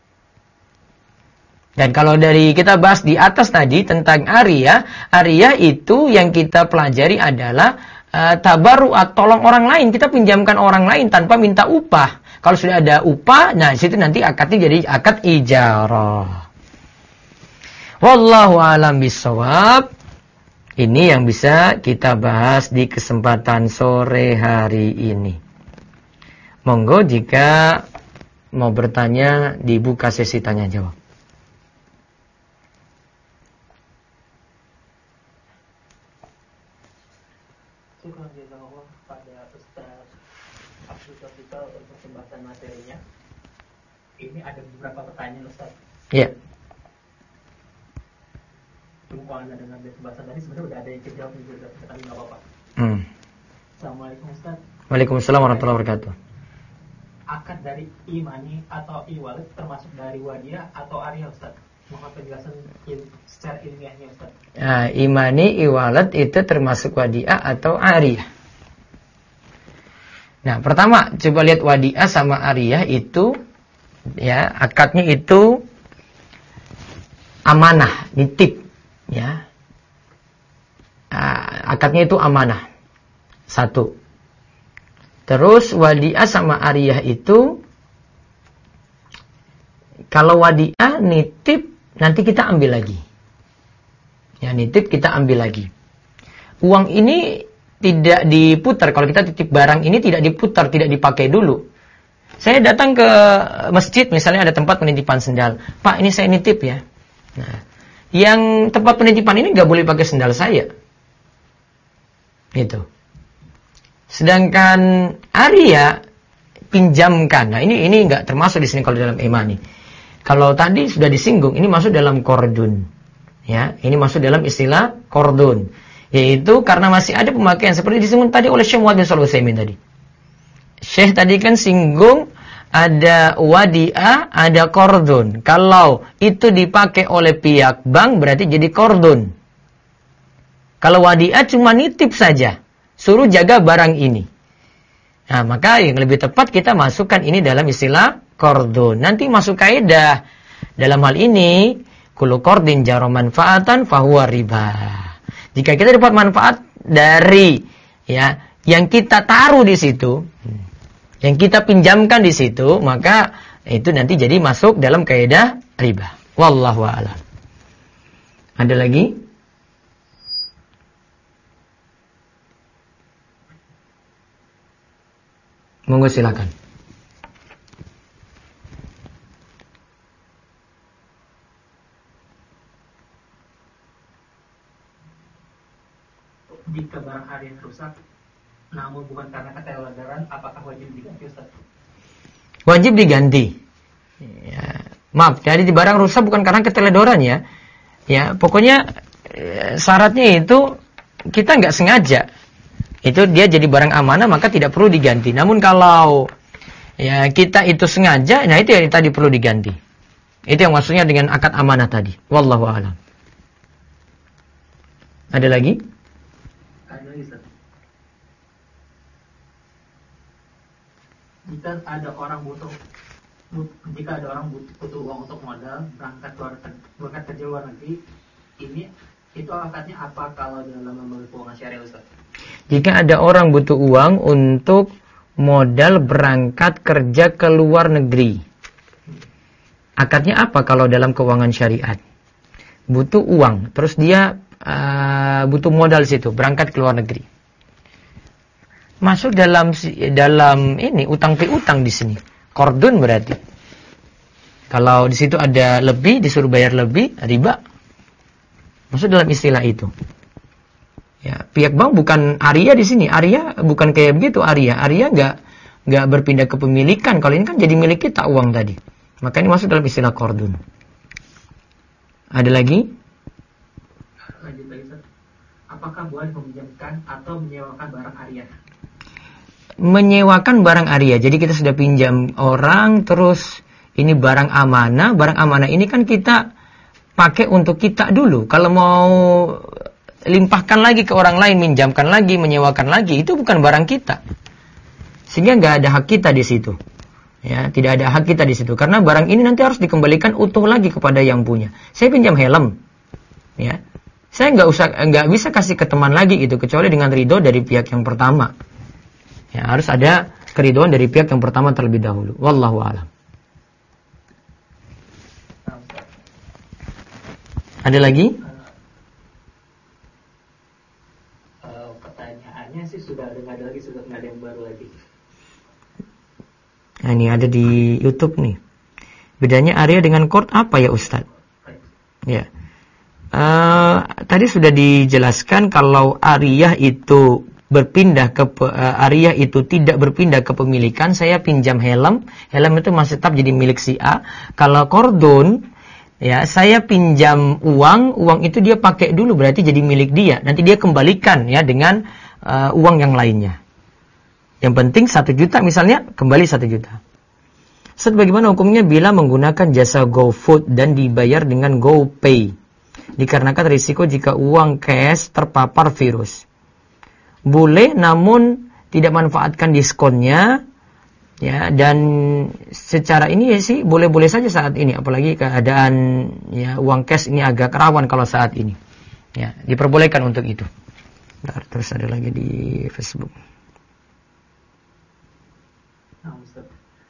Dan kalau dari kita bahas di atas tadi tentang Ariyah, Ariyah itu yang kita pelajari adalah tabarru'at, tolong orang lain, kita pinjamkan orang lain tanpa minta upah. Kalau sudah ada upah, nah situ nanti akadnya jadi akad ijarah. Wallahu a'lam bishawab. Ini yang bisa kita bahas di kesempatan sore hari ini. Monggo jika mau bertanya dibuka sesi tanya jawab. Subhanallah pada Ustaz Abdul Taufikal untuk pembahasan materinya. Ini ada beberapa pertanyaan Ustaz. Iya. Kalau Anda dengar dari pembahasan tadi sebenarnya udah ada yang kejawab juga, tapi nggak apa-apa. Assalamualaikum Ustaz. Waalaikumsalam warahmatullahi wabarakatuh. Akad dari imani atau iwalet termasuk dari wadiah atau ariyah Ustaz? Mohon penjelasan secara ilmiahnya Ustaz. Nah, imani, iwalat itu termasuk wadiah atau ariyah. Nah, pertama coba lihat wadiah sama ariyah itu, ya akadnya itu amanah, nitip, ya. Akadnya itu amanah. Satu. Terus wadiah sama ariyah itu, kalau wadiah nitip nanti kita ambil lagi. Ya, nitip kita ambil lagi. Uang ini tidak diputar. Kalau kita titip barang ini tidak diputar, tidak dipakai dulu. Saya datang ke masjid, misalnya ada tempat penitipan sendal. Pak, ini saya nitip ya. Nah, yang tempat penitipan ini nggak boleh pakai sendal saya. Gitu. Sedangkan Arya pinjamkan. Nah, ini nggak termasuk di sini kalau dalam imani. Kalau tadi sudah disinggung, ini masuk dalam kordun. Ya, ini masuk dalam istilah kordun. Yaitu karena masih ada pemakaian seperti disinggung tadi oleh Syekh Muhammad bin Shalih Al-Utsaimin tadi. Syekh tadi kan singgung ada wadiah, ada kordun. Kalau itu dipakai oleh pihak bank berarti jadi kordun. Kalau wadiah cuma nitip saja, suruh jaga barang ini. Nah, maka yang lebih tepat kita masukkan ini dalam istilah kordun. Nanti masuk kaidah dalam hal ini, kullu qardin jara manfaatan fahuwa riba. Jika kita dapat manfaat dari ya yang kita taruh di situ, yang kita pinjamkan di situ, maka itu nanti jadi masuk dalam kaidah riba. Wallahu a'lam. Ada lagi? Monggo silakan. Jika barang Ariyah rusak, namun bukan karena keteladaran, apakah wajib diganti Ustaz? Wajib diganti. Ya, maaf, jadi barang rusak bukan karena keteledoran ya. Ya, pokoknya syaratnya itu kita nggak sengaja. Itu dia jadi barang amanah maka tidak perlu diganti. Namun kalau ya kita itu sengaja, nah itu yang tadi perlu diganti. Itu yang maksudnya dengan akad amanah tadi. Wallahu a'lam. Ada lagi? Ada lagi Ustaz. jika ada orang butuh uang untuk modal berangkat kerja luar negeri, itu akadnya apa kalau dalam lembaga keuangan syariah, Ustaz? Jika ada orang butuh uang untuk modal berangkat kerja ke luar negeri, akadnya apa kalau dalam keuangan syariat? Butuh uang, terus dia butuh modal situ, berangkat ke luar negeri. Masuk dalam ini utang piutang di sini. Qardun berarti. Kalau di situ ada lebih, disuruh bayar lebih, riba. Masuk dalam istilah itu. Ya, pihak bank bukan Arya di sini. Arya bukan kayak begitu. Arya nggak berpindah kepemilikan. Kalau ini kan jadi milik kita uang tadi. Maka ini masuk dalam istilah qardun. Ada lagi? Lanjut lagi, Ustaz. Apakah boleh meminjamkan atau menyewakan barang Arya? Menyewakan barang Arya. Jadi kita sudah pinjam orang, terus ini barang amanah. Barang amanah ini kan kita pakai untuk kita dulu. Kalau mau limpahkan lagi ke orang lain, minjamkan lagi, menyewakan lagi, itu bukan barang kita. Sehingga nggak ada hak kita di situ. Ya, tidak ada hak kita di situ. Karena barang ini nanti harus dikembalikan utuh lagi kepada yang punya. Saya pinjam helm, ya, saya nggak bisa kasih ke teman lagi itu kecuali dengan ridho dari pihak yang pertama. Ya, harus ada keridhoan dari pihak yang pertama terlebih dahulu. Wallahu a'lam. Ada lagi? Pertanyaannya sih sudah nggak ada lagi, sudah nggak ada yang baru lagi. Nah, ini ada di YouTube nih. Bedanya Arya dengan qard apa ya Ustaz? Ya. Tadi sudah dijelaskan kalau Arya itu berpindah ke Arya itu tidak berpindah ke pemilikan. Saya pinjam helm itu masih tetap jadi milik si A. Kalau qardun, ya, saya pinjam uang itu dia pakai dulu berarti jadi milik dia. Nanti dia kembalikan ya dengan uang yang lainnya. Yang penting 1 juta misalnya, kembali 1 juta. Ustaz, bagaimana hukumnya bila menggunakan jasa GoFood dan dibayar dengan GoPay? Dikarenakan risiko jika uang cash terpapar virus. Boleh, namun tidak manfaatkan diskonnya. Ya, dan secara ini ya sih boleh-boleh saja saat ini, apalagi keadaan ya uang cash ini agak rawan kalau saat ini. Ya, diperbolehkan untuk itu. Bentar, terus ada lagi di Facebook. Nah, Ustaz.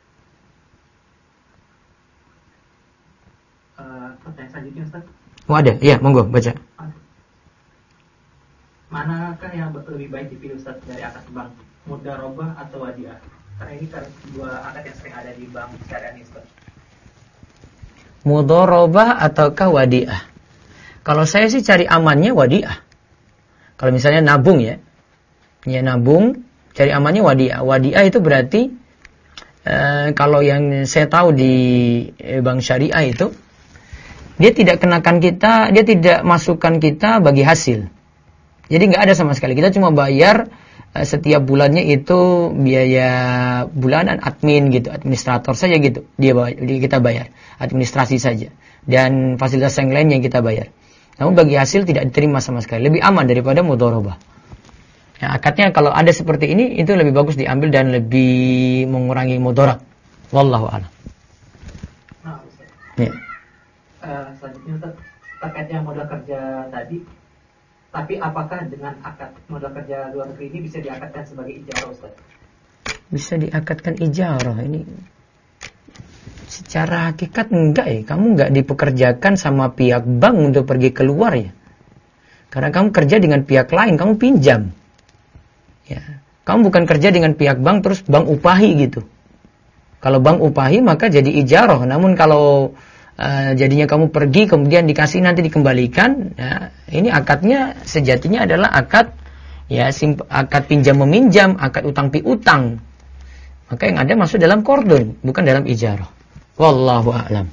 Pertanyaan selanjutnya, Ustaz. Oh, ada? Iya, monggo baca. Manakah yang lebih baik dipilih, Ustaz, dari akad bank, mudharabah atau wadiah? Karena ini kan dua akad yang sering ada di bank syariah ini, Ustaz. Mudharabah ataukah wadiah? Kalau saya sih cari amannya wadiah. Kalau misalnya nabung ya nabung, cari amannya wadiah. Wadiah itu berarti kalau yang saya tahu di bank syariah itu, dia tidak kenakan kita, dia tidak masukkan kita bagi hasil. Jadi nggak ada sama sekali. Kita cuma bayar setiap bulannya itu biaya bulanan admin gitu, administrator saja gitu. Kita bayar administrasi saja dan fasilitas yang lain yang kita bayar. Namun bagi hasil tidak diterima sama sekali. Lebih aman daripada mudharabah. Ya, akadnya kalau ada seperti ini itu lebih bagus diambil dan lebih mengurangi mudarat. Wallahu a'lam. Nah, Ustaz. Ya. Selanjutnya, Ustaz, terkait yang modal kerja tadi, tapi apakah dengan akad modal kerja luar negeri ini bisa diakadkan sebagai ijarah, Ustaz? Bisa diakadkan ijarah ini. Secara hakikat enggak ya. Kamu enggak dipekerjakan sama pihak bank untuk pergi keluar ya. Karena kamu kerja dengan pihak lain, kamu pinjam. Ya, kamu bukan kerja dengan pihak bank terus bank upahi gitu. Kalau bank upahi maka jadi ijarah. Namun kalau jadinya kamu pergi kemudian dikasih nanti dikembalikan, ya, ini akadnya sejatinya adalah akad ya akad pinjam meminjam, akad utang piutang. Maka yang ada masuk dalam qardun, bukan dalam ijarah. Wallahu a'lam.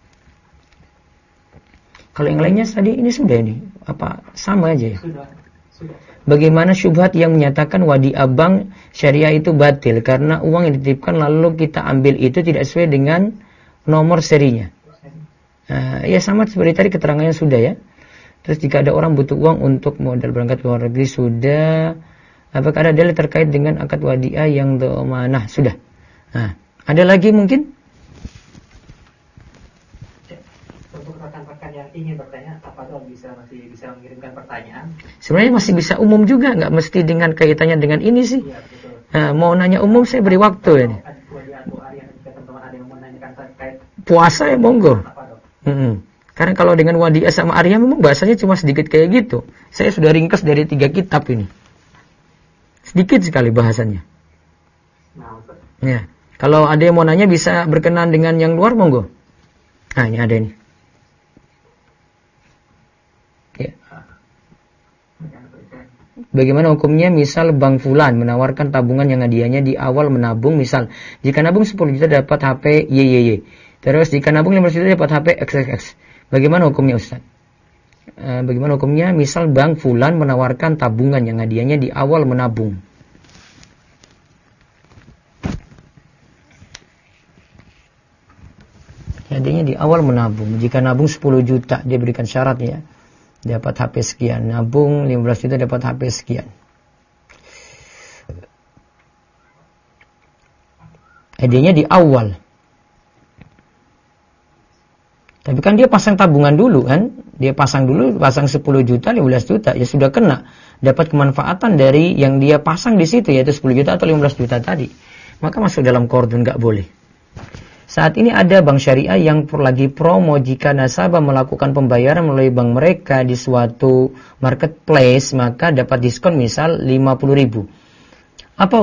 Kalau yang lainnya tadi ini sudah ini apa sama aja ya? Sudah. Bagaimana syubhat yang menyatakan wadiah bank syariah itu batil karena uang yang dititipkan lalu kita ambil itu tidak sesuai dengan nomor serinya? Ya sama seperti tadi keterangannya sudah ya. Terus jika ada orang butuh uang untuk modal berangkat ke luar negeri sudah. Apakah ada dalil terkait dengan akad wadiah yang dhamanah? Sudah. Nah, ada lagi mungkin? Untuk rekan-rekan yang ingin bertanya, apa masih bisa mengirimkan pertanyaan? Sebenarnya masih bisa umum juga, nggak mesti dengan kaitannya dengan ini sih. Iya, betul. Nah, mau nanya umum saya beri waktu ini. Teman-teman ada yang menanyakan terkait Puasa ya monggo. apa, Dok? Karena kalau dengan Wadi'ah sama Arya memang bahasanya cuma sedikit kayak gitu. Saya sudah ringkas dari 3 kitab ini. Sedikit sekali bahasanya. Nah, Ustaz. Ya. Kalau ada yang mau nanya bisa berkenan dengan yang luar monggo. Nah, ini ada ini. Ya. Bagaimana hukumnya misal Bank Fulan menawarkan tabungan yang hadiahnya di awal menabung, misal jika nabung 10 juta dapat HP YYY. Terus jika nabung 15 juta dapat HP XXX. Bagaimana hukumnya Ustaz? Bagaimana hukumnya misal Bank Fulan menawarkan tabungan yang hadiahnya di awal menabung. Hadiahnya di awal menabung. Jika nabung 10 juta dia berikan syaratnya. Dapat HP sekian, nabung 15 juta dapat HP sekian. Hadiahnya di awal. Tapi kan dia pasang tabungan dulu kan? Dia pasang 10 juta, 15 juta, ya sudah kena. Dapat kemanfaatan dari yang dia pasang di situ, yaitu 10 juta atau 15 juta tadi. Maka masuk dalam kordon, nggak boleh. Saat ini ada bank syariah yang lagi promo jika nasabah melakukan pembayaran melalui bank mereka di suatu marketplace maka dapat diskon misal 50.000. Apa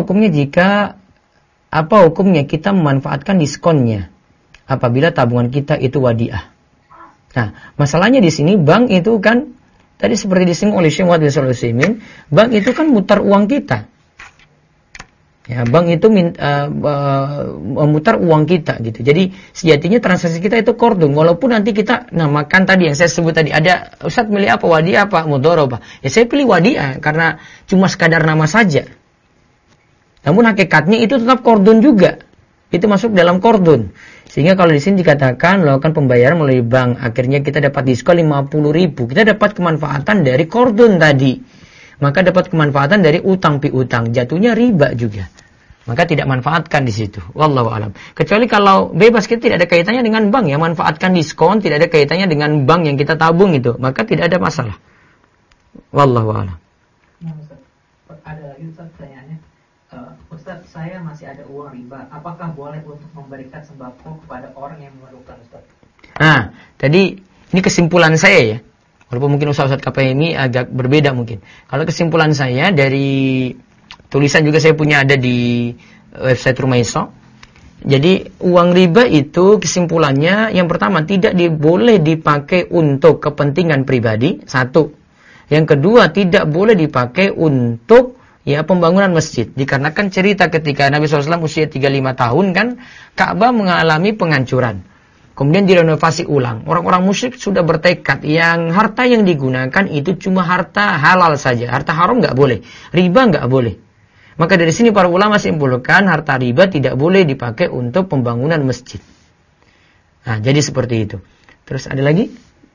hukumnya kita memanfaatkan diskonnya apabila tabungan kita itu wadiah? Nah, masalahnya di sini bank itu kan tadi seperti disinggung oleh Syekh Muhammad bin Shalih Al-Utsaimin, bank itu kan mutar uang kita. Ya, bank itu memutar uang kita gitu. Jadi sejatinya transaksi kita itu kordon. Walaupun nanti kita namakan tadi yang saya sebut tadi ada Ustaz milih apa, wadiah apa, mudharabah. Ya saya pilih wadiah karena cuma sekadar nama saja. Namun hakikatnya itu tetap kordon juga. Itu masuk dalam kordon. Sehingga kalau di sini dikatakan melakukan pembayaran melalui bank, akhirnya kita dapat diskon 50.000. Kita dapat kemanfaatan dari kordon tadi. Maka dapat kemanfaatan dari utang piutang, jatuhnya riba juga. Maka tidak manfaatkan di situ. Wallahu alam. Kecuali kalau bebas kita tidak ada kaitannya dengan bank yang manfaatkan diskon, tidak ada kaitannya dengan bank yang kita tabung itu, maka tidak ada masalah. Wallahu alam. Nah, Ustaz, ada lagi Ustaz pertanyaannya. Ustaz, saya masih ada uang riba. Apakah boleh untuk memberikan sembako kepada orang yang memerlukan, Ustaz? Nah, tadi ini kesimpulan saya ya. Walaupun mungkin Ustaz KPMI agak berbeda mungkin. Kalau kesimpulan saya dari tulisan juga saya punya ada di website Rumah Iso. Jadi uang riba itu kesimpulannya yang pertama tidak boleh dipakai untuk kepentingan pribadi. Satu. Yang kedua tidak boleh dipakai untuk pembangunan masjid. Dikarenakan cerita ketika Nabi SAW usia 35 tahun kan Ka'bah mengalami penghancuran. Kemudian direnovasi ulang. Orang-orang musyrik sudah bertekad yang harta yang digunakan itu cuma harta halal saja. Harta haram nggak boleh. Riba nggak boleh. Maka dari sini para ulama simpulkan harta riba tidak boleh dipakai untuk pembangunan masjid. Nah, jadi seperti itu. Terus ada lagi?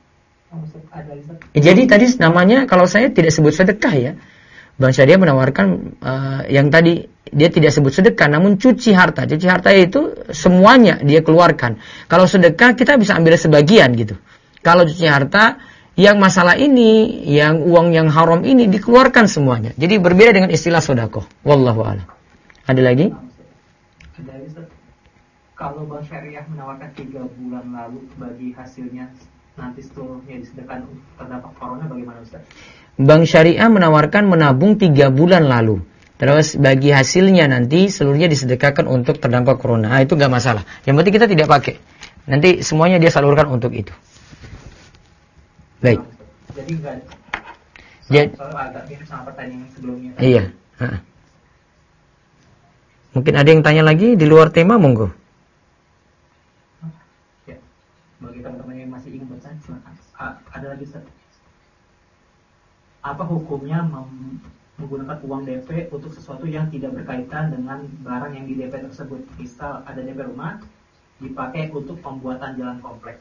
Jadi tadi namanya kalau saya tidak sebut sedekah ya. Bank Syariah menawarkan yang tadi dia tidak sebut sedekah, namun cuci harta. Cuci harta itu semuanya dia keluarkan. Kalau sedekah kita bisa ambil sebagian gitu. Kalau cuci harta, yang masalah ini, yang uang yang haram ini dikeluarkan semuanya. Jadi berbeda dengan istilah sedekah. Wallahu a'lam. Ada lagi? Ada lagi, Ustaz. Kalau Bank Syariah menawarkan 3 bulan lalu bagi hasilnya nanti setelahnya disedekahkan terdampak corona, bagaimana Ustaz? Bank Syariah menawarkan menabung 3 bulan lalu. Terus bagi hasilnya nanti seluruhnya disedekahkan untuk terdampak corona. Nah, itu nggak masalah. Yang penting kita tidak pakai. Nanti semuanya dia salurkan untuk itu. Baik. Jadi enggak. Agak mirip sama pertanyaan sebelumnya. Iya. Mungkin ada yang tanya lagi di luar tema, monggo. Ya. Bagi teman-teman yang masih ingin bertanya, silakan. Ada lagi Ustaz. Apa hukumnya menggunakan uang DP untuk sesuatu yang tidak berkaitan dengan barang yang di DP tersebut? Misal ada DP rumah dipakai untuk pembuatan jalan komplek.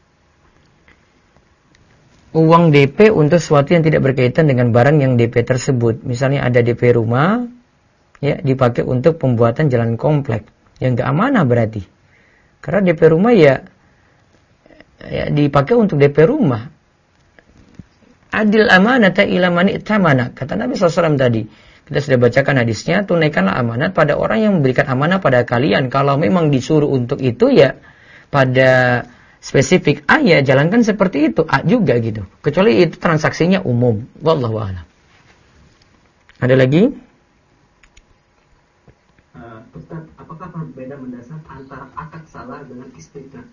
Uang DP untuk sesuatu yang tidak berkaitan dengan barang yang DP tersebut. Misalnya ada DP rumah ya dipakai untuk pembuatan jalan komplek. yang nggak amanah berarti. Karena DP rumah ya dipakai untuk DP rumah. Adil amanata ila man i'tamana. Kata Nabi SAW tadi. Kita sudah bacakan hadisnya, tunaikanlah amanat pada orang yang memberikan amanah pada kalian. Kalau memang disuruh untuk itu ya pada spesifik A ya jalankan seperti itu. A juga gitu. Kecuali itu transaksinya umum. Wallahu a'lam. Ada lagi? Ustaz, apakah berbeda mendasar antara akad salah dengan istisna?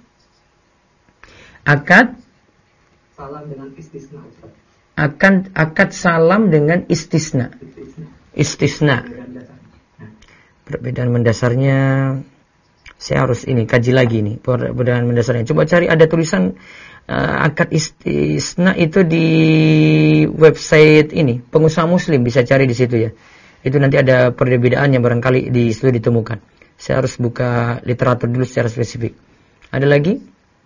Akad Salam dengan istisna, Ustaz. Akad salam dengan istisna. Istisna. Perbedaan mendasarnya saya harus kaji lagi nih perbedaan mendasarnya. Coba cari ada tulisan akad istisna itu di website ini Pengusaha Muslim, bisa cari di situ ya. Itu nanti ada perbedaan yang barangkali di situ ditemukan. Saya harus buka literatur dulu secara spesifik. Ada lagi?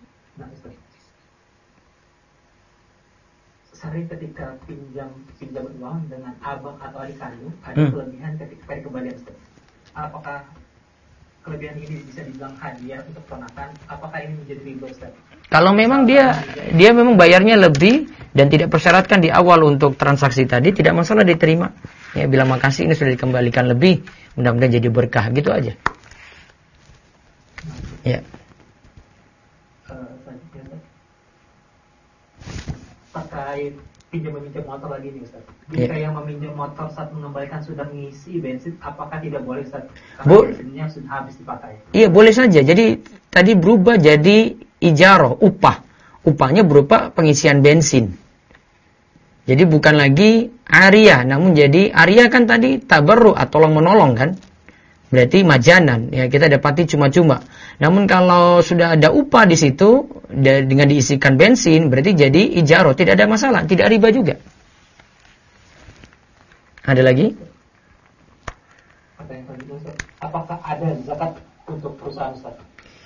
Sering ketika pinjam uang dengan abang atau adik kandung ada kelebihan ketika kembalian, Ustaz. Apakah kelebihan ini bisa dibilang hadiah untuk ponakan? Apakah ini menjadi riba, Ustaz? Kalau memang dia memang bayarnya lebih dan tidak persyaratkan di awal untuk transaksi tadi, tidak masalah diterima. Ya, bilang makasih ini sudah dikembalikan lebih, mudah-mudahan jadi berkah, gitu aja. Ya. Terkait pinjam-meminjam motor lagi nih, Ustaz. Jika yang meminjam motor saat mengembalikan sudah mengisi bensin, apakah tidak boleh, Ustaz? Karena bensinnya sudah habis dipakai. Iya, boleh saja. Jadi tadi berubah jadi ijaroh, upah. Upahnya berupa pengisian bensin. Jadi bukan lagi ariyah, namun jadi ariyah kan tadi tabarru atau tolong menolong kan. Berarti majanan, ya kita dapati cuma-cuma. Namun kalau sudah ada upah di situ dengan diisikan bensin, berarti jadi ijaroh, tidak ada masalah, tidak riba juga. Ada lagi? Apakah ada zakat untuk perusahaan, Ustaz?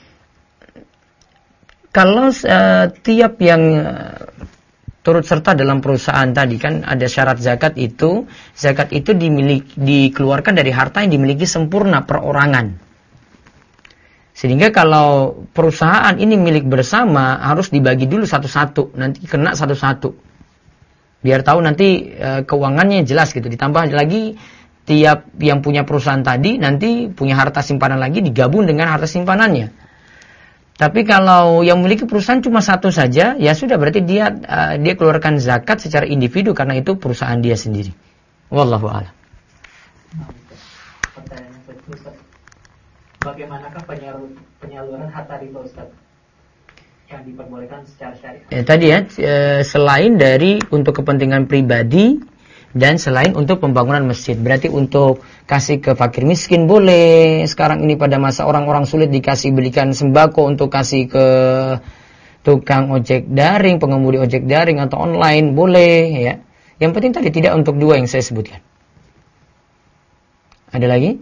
Kalau tiap yang turut serta dalam perusahaan tadi kan ada syarat zakat itu dikeluarkan dari harta yang dimiliki sempurna perorangan. Sehingga kalau perusahaan ini milik bersama harus dibagi dulu satu-satu, nanti kena satu-satu. Biar tahu nanti keuangannya jelas gitu. Ditambah lagi tiap yang punya perusahaan tadi nanti punya harta simpanan lagi digabung dengan harta simpanannya. Tapi kalau yang memiliki perusahaan cuma satu saja, ya sudah berarti dia keluarkan zakat secara individu karena itu perusahaan dia sendiri. Wallahu a'lam. Pertanyaan Ustaz. Bagaimanakah penyaluran harta riba, Ustaz? Yang diperbolehkan secara syariat. Tadi selain dari untuk kepentingan pribadi dan selain untuk pembangunan masjid. Berarti untuk kasih ke fakir miskin boleh. Sekarang ini pada masa orang-orang sulit dikasih belikan sembako untuk kasih ke tukang ojek daring, pengemudi ojek daring atau online boleh ya. Yang penting tadi tidak untuk dua yang saya sebutkan. Ada lagi?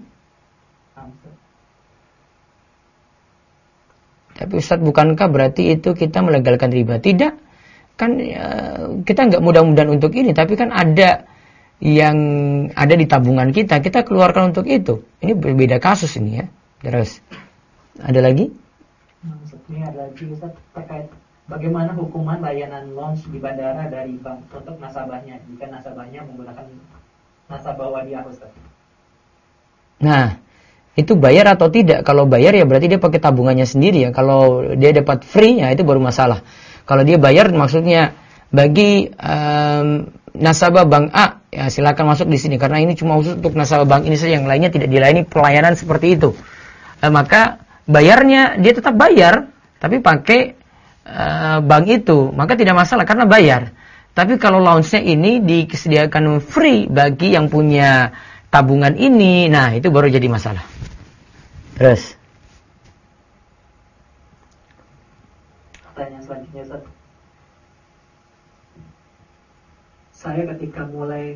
Tapi Ustaz, bukankah berarti itu kita melegalkan riba? Tidak. Kan kita nggak mudah-mudahan untuk ini, tapi kan ada yang ada di tabungan kita keluarkan untuk itu. Ini berbeda kasus ini ya. Terus ada lagi? Ini ada lagi, Ustaz, terkait bagaimana hukuman layanan launch di bandara dari bank untuk nasabahnya jika nasabahnya menggunakan nasabah wadiah, Ustaz. Nah, itu bayar atau tidak? Kalau bayar ya berarti dia pakai tabungannya sendiri ya. Kalau dia dapat free ya itu baru masalah. Kalau dia bayar maksudnya bagi nasabah bank A ya silakan masuk di sini karena ini cuma khusus untuk nasabah bank ini saja, yang lainnya tidak dilayani pelayanan seperti itu. Maka bayarnya dia tetap bayar tapi pakai bank itu, maka tidak masalah karena bayar. Tapi kalau launch-nya ini disediakan free bagi yang punya tabungan ini, nah itu baru jadi masalah. Terus pertanyaan selanjutnya, Ustaz. Saya ketika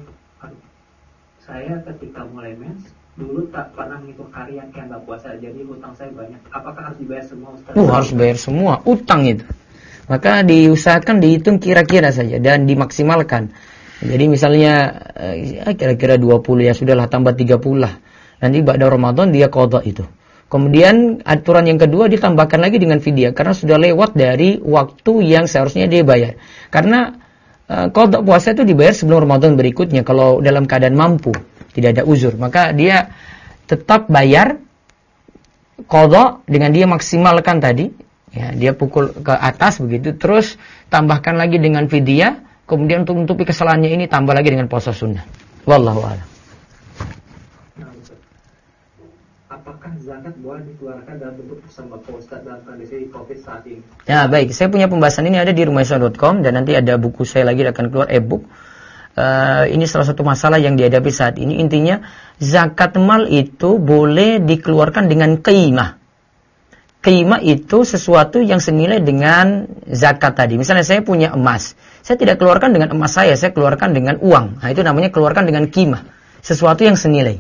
mulai mens dulu tak pernah menghitung hari yang nggak puasa, jadi hutang saya banyak. Apakah harus dibayar semua, Ustaz? Harus bayar semua utang itu. Maka diusahakan dihitung kira-kira saja dan dimaksimalkan. Jadi misalnya kira-kira 20 ya sudahlah tambah 30 lah. Nanti pada Ramadan dia qadha itu. Kemudian aturan yang kedua ditambahkan lagi dengan fidyah karena sudah lewat dari waktu yang seharusnya dia bayar. Karena qada puasa itu dibayar sebelum Ramadan berikutnya kalau dalam keadaan mampu, tidak ada uzur, maka dia tetap bayar qada dengan dia maksimalkan tadi, ya, dia pukul ke atas begitu, terus tambahkan lagi dengan fidyah, kemudian untuk menutupi kesalahannya ini tambah lagi dengan puasa sunnah. Wallahu a'lam. Apakah zakat boleh dikeluarkan dalam bentuk sembako Ustaz dalam kondisi Covid saat ini? Ya, baik. Saya punya pembahasan ini ada di rumahisya.com dan nanti ada buku saya lagi akan keluar e-book. Ini salah satu masalah yang dihadapi saat ini. Intinya, zakat mal itu boleh dikeluarkan dengan qimah. Qimah itu sesuatu yang senilai dengan zakat tadi. Misalnya saya punya emas. Saya tidak keluarkan dengan emas saya keluarkan dengan uang. Nah, itu namanya keluarkan dengan qimah. Sesuatu yang senilai.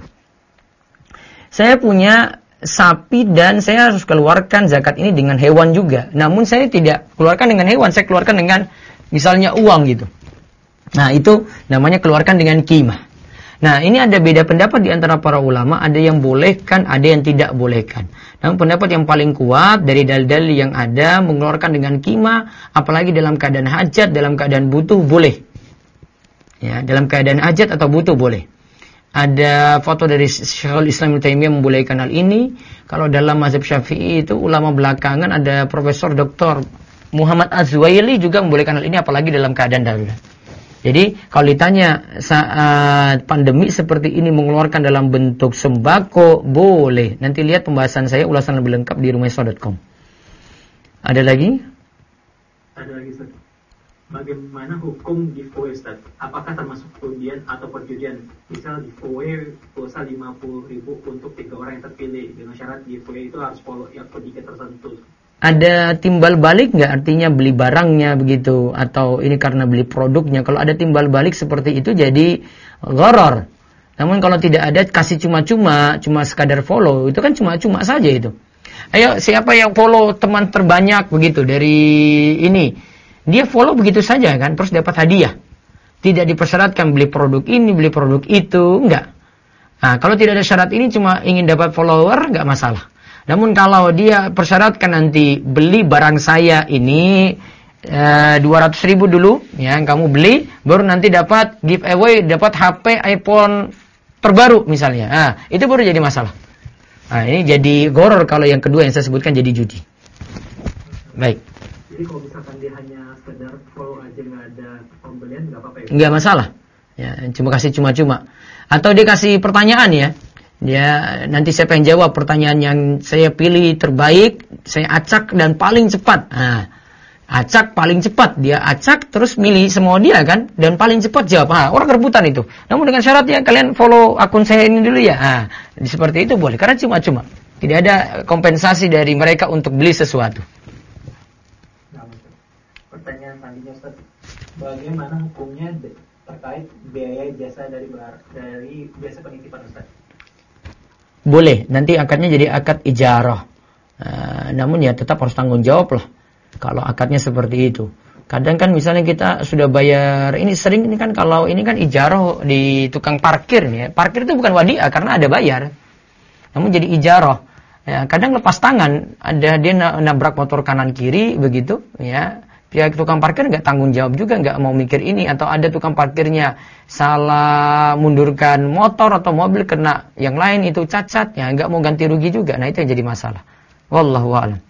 Saya punya sapi dan saya harus keluarkan zakat ini dengan hewan juga. Namun saya tidak keluarkan dengan hewan, saya keluarkan dengan misalnya uang gitu. Nah, itu namanya keluarkan dengan qimah. Nah, ini ada beda pendapat di antara para ulama, ada yang bolehkan, ada yang tidak bolehkan. Namun pendapat yang paling kuat dari dalil-dalil yang ada mengeluarkan dengan qimah, apalagi dalam keadaan hajat, dalam keadaan butuh boleh. Ya, dalam keadaan hajat atau butuh boleh. Ada foto dari Syekhul Islam Ibnu Taimiyah membolehkan hal ini. Kalau dalam mazhab Syafi'i itu ulama belakangan ada Profesor Dr. Muhammad Az-Zuwaili juga membolehkan hal ini apalagi dalam keadaan darurat. Jadi kalau ditanya saat pandemi seperti ini mengeluarkan dalam bentuk sembako boleh. Nanti lihat pembahasan saya ulasan lebih lengkap di rumahisya.com. Ada lagi? Ada lagi, Ustaz. Bagaimana hukum giveaway, Ustaz? Apakah termasuk undian atau perjudian? Misal giveaway pulsa 50.000 untuk 3 orang yang terpilih dengan syarat giveaway itu harus follow yang tiket tertentu. Ada timbal balik nggak? Artinya beli barangnya begitu atau ini karena beli produknya? Kalau ada timbal balik seperti itu jadi gharar. Namun kalau tidak ada kasih cuma-cuma, cuma sekadar follow, itu kan cuma-cuma saja itu. Ayo siapa yang follow teman terbanyak begitu dari ini? Dia follow begitu saja kan, terus dapat hadiah. Tidak dipersyaratkan beli produk ini, beli produk itu, enggak. Nah, kalau tidak ada syarat ini cuma ingin dapat follower, enggak masalah. Namun kalau dia persyaratkan nanti beli barang saya ini 200.000 dulu, ya kamu beli, baru nanti dapat giveaway, dapat HP iPhone terbaru misalnya. Nah, itu baru jadi masalah. Nah, ini jadi gharar kalau yang kedua yang saya sebutkan jadi judi. Baik. Jadi kalau misalkan dia hanya sekedar follow aja nggak ada pembelian nggak apa-apa ya? Nggak masalah. Ya, cuma kasih cuma-cuma. Atau dia kasih pertanyaan ya. Dia nanti saya pengen jawab pertanyaan yang saya pilih terbaik, saya acak dan paling cepat. Nah, acak paling cepat, dia acak terus milih semua dia kan dan paling cepat jawab. Ah, orang rebutan itu. Namun dengan syaratnya kalian follow akun saya ini dulu ya. Ah, seperti itu boleh karena cuma-cuma. Tidak ada kompensasi dari mereka untuk beli sesuatu. Pertanyaan selanjutnya, Ustaz, bagaimana hukumnya terkait biaya jasa dari biasa penitipan, Ustaz? Boleh, nanti akadnya jadi akad ijarah. Namun ya tetap harus tanggung jawab lah. Kalau akadnya seperti itu. Kadang kan misalnya kita sudah bayar, ini sering ini kan kalau ini kan ijarah di tukang parkir ya. Parkir itu bukan wadiah karena ada bayar. Namun jadi ijarah. Ya, kadang lepas tangan, ada dia nabrak motor kanan kiri begitu ya. Pihak tukang parkir nggak tanggung jawab juga, nggak mau mikir ini. Atau ada tukang parkirnya salah mundurkan motor atau mobil kena yang lain itu cacat, ya nggak mau ganti rugi juga. Nah itu yang jadi masalah. Wallahu a'lam.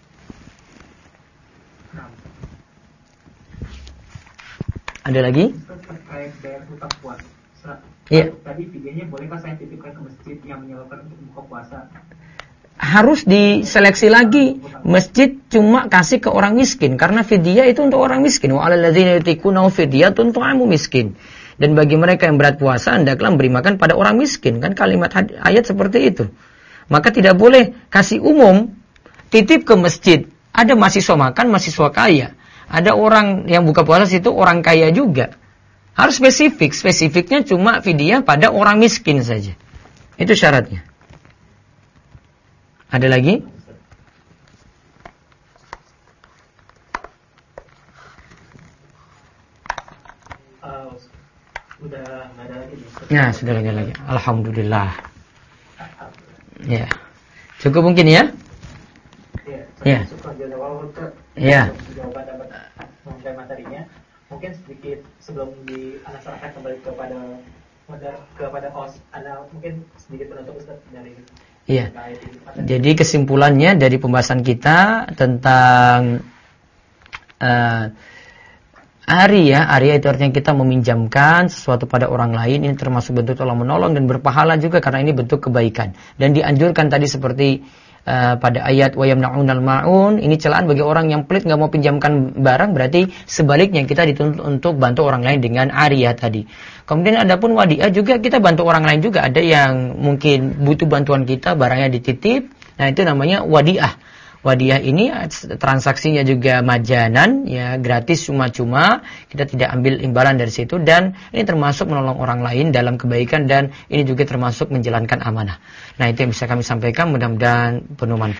Ada lagi? Terkait bayar hutang puasa. Iya. Tadi videonya bolehkah saya titipkan ke masjid yang menyalurkan untuk buka puasa? Harus diseleksi lagi. Masjid cuma kasih ke orang miskin karena fidyah itu untuk orang miskin. Wa 'alal ladzina yutiqunahu fidyatun ta'amu miskin. Dan bagi mereka yang berat puasa hendaklah memberi makan pada orang miskin. Kan kalimat ayat seperti itu. Maka tidak boleh kasih umum, titip ke masjid. Ada mahasiswa makan, mahasiswa kaya. Ada orang yang buka puasa situ orang kaya juga. Harus spesifik. Spesifiknya cuma fidyah pada orang miskin saja. Itu syaratnya. Ada lagi? Sudah nggak ada lagi. Nah, sudah nggak ada lagi. Alhamdulillah. Ya. Cukup mungkin ya? Iya. Iya. Jawaban dapat materinya. Mungkin sedikit sebelum diserahkan kembali kepada host, ada mungkin sedikit penutup Ustaz dari. Iya. Jadi kesimpulannya dari pembahasan kita tentang Aria itu artinya kita meminjamkan sesuatu pada orang lain. Ini termasuk bentuk tolong menolong dan berpahala juga karena ini bentuk kebaikan. Dan dianjurkan tadi seperti pada ayat wa yamna'unal ma'un, ini celaan bagi orang yang pelit nggak mau pinjamkan barang, berarti sebaliknya kita dituntut untuk bantu orang lain dengan Aria tadi. Kemudian adapun wadiah juga kita bantu orang lain juga, ada yang mungkin butuh bantuan kita, barangnya dititip. Nah, itu namanya wadiah. Wadiah ini transaksinya juga majanan, ya gratis cuma-cuma, kita tidak ambil imbalan dari situ, dan ini termasuk menolong orang lain dalam kebaikan, dan ini juga termasuk menjalankan amanah. Nah, itu yang bisa kami sampaikan, mudah-mudahan penuh manfaat.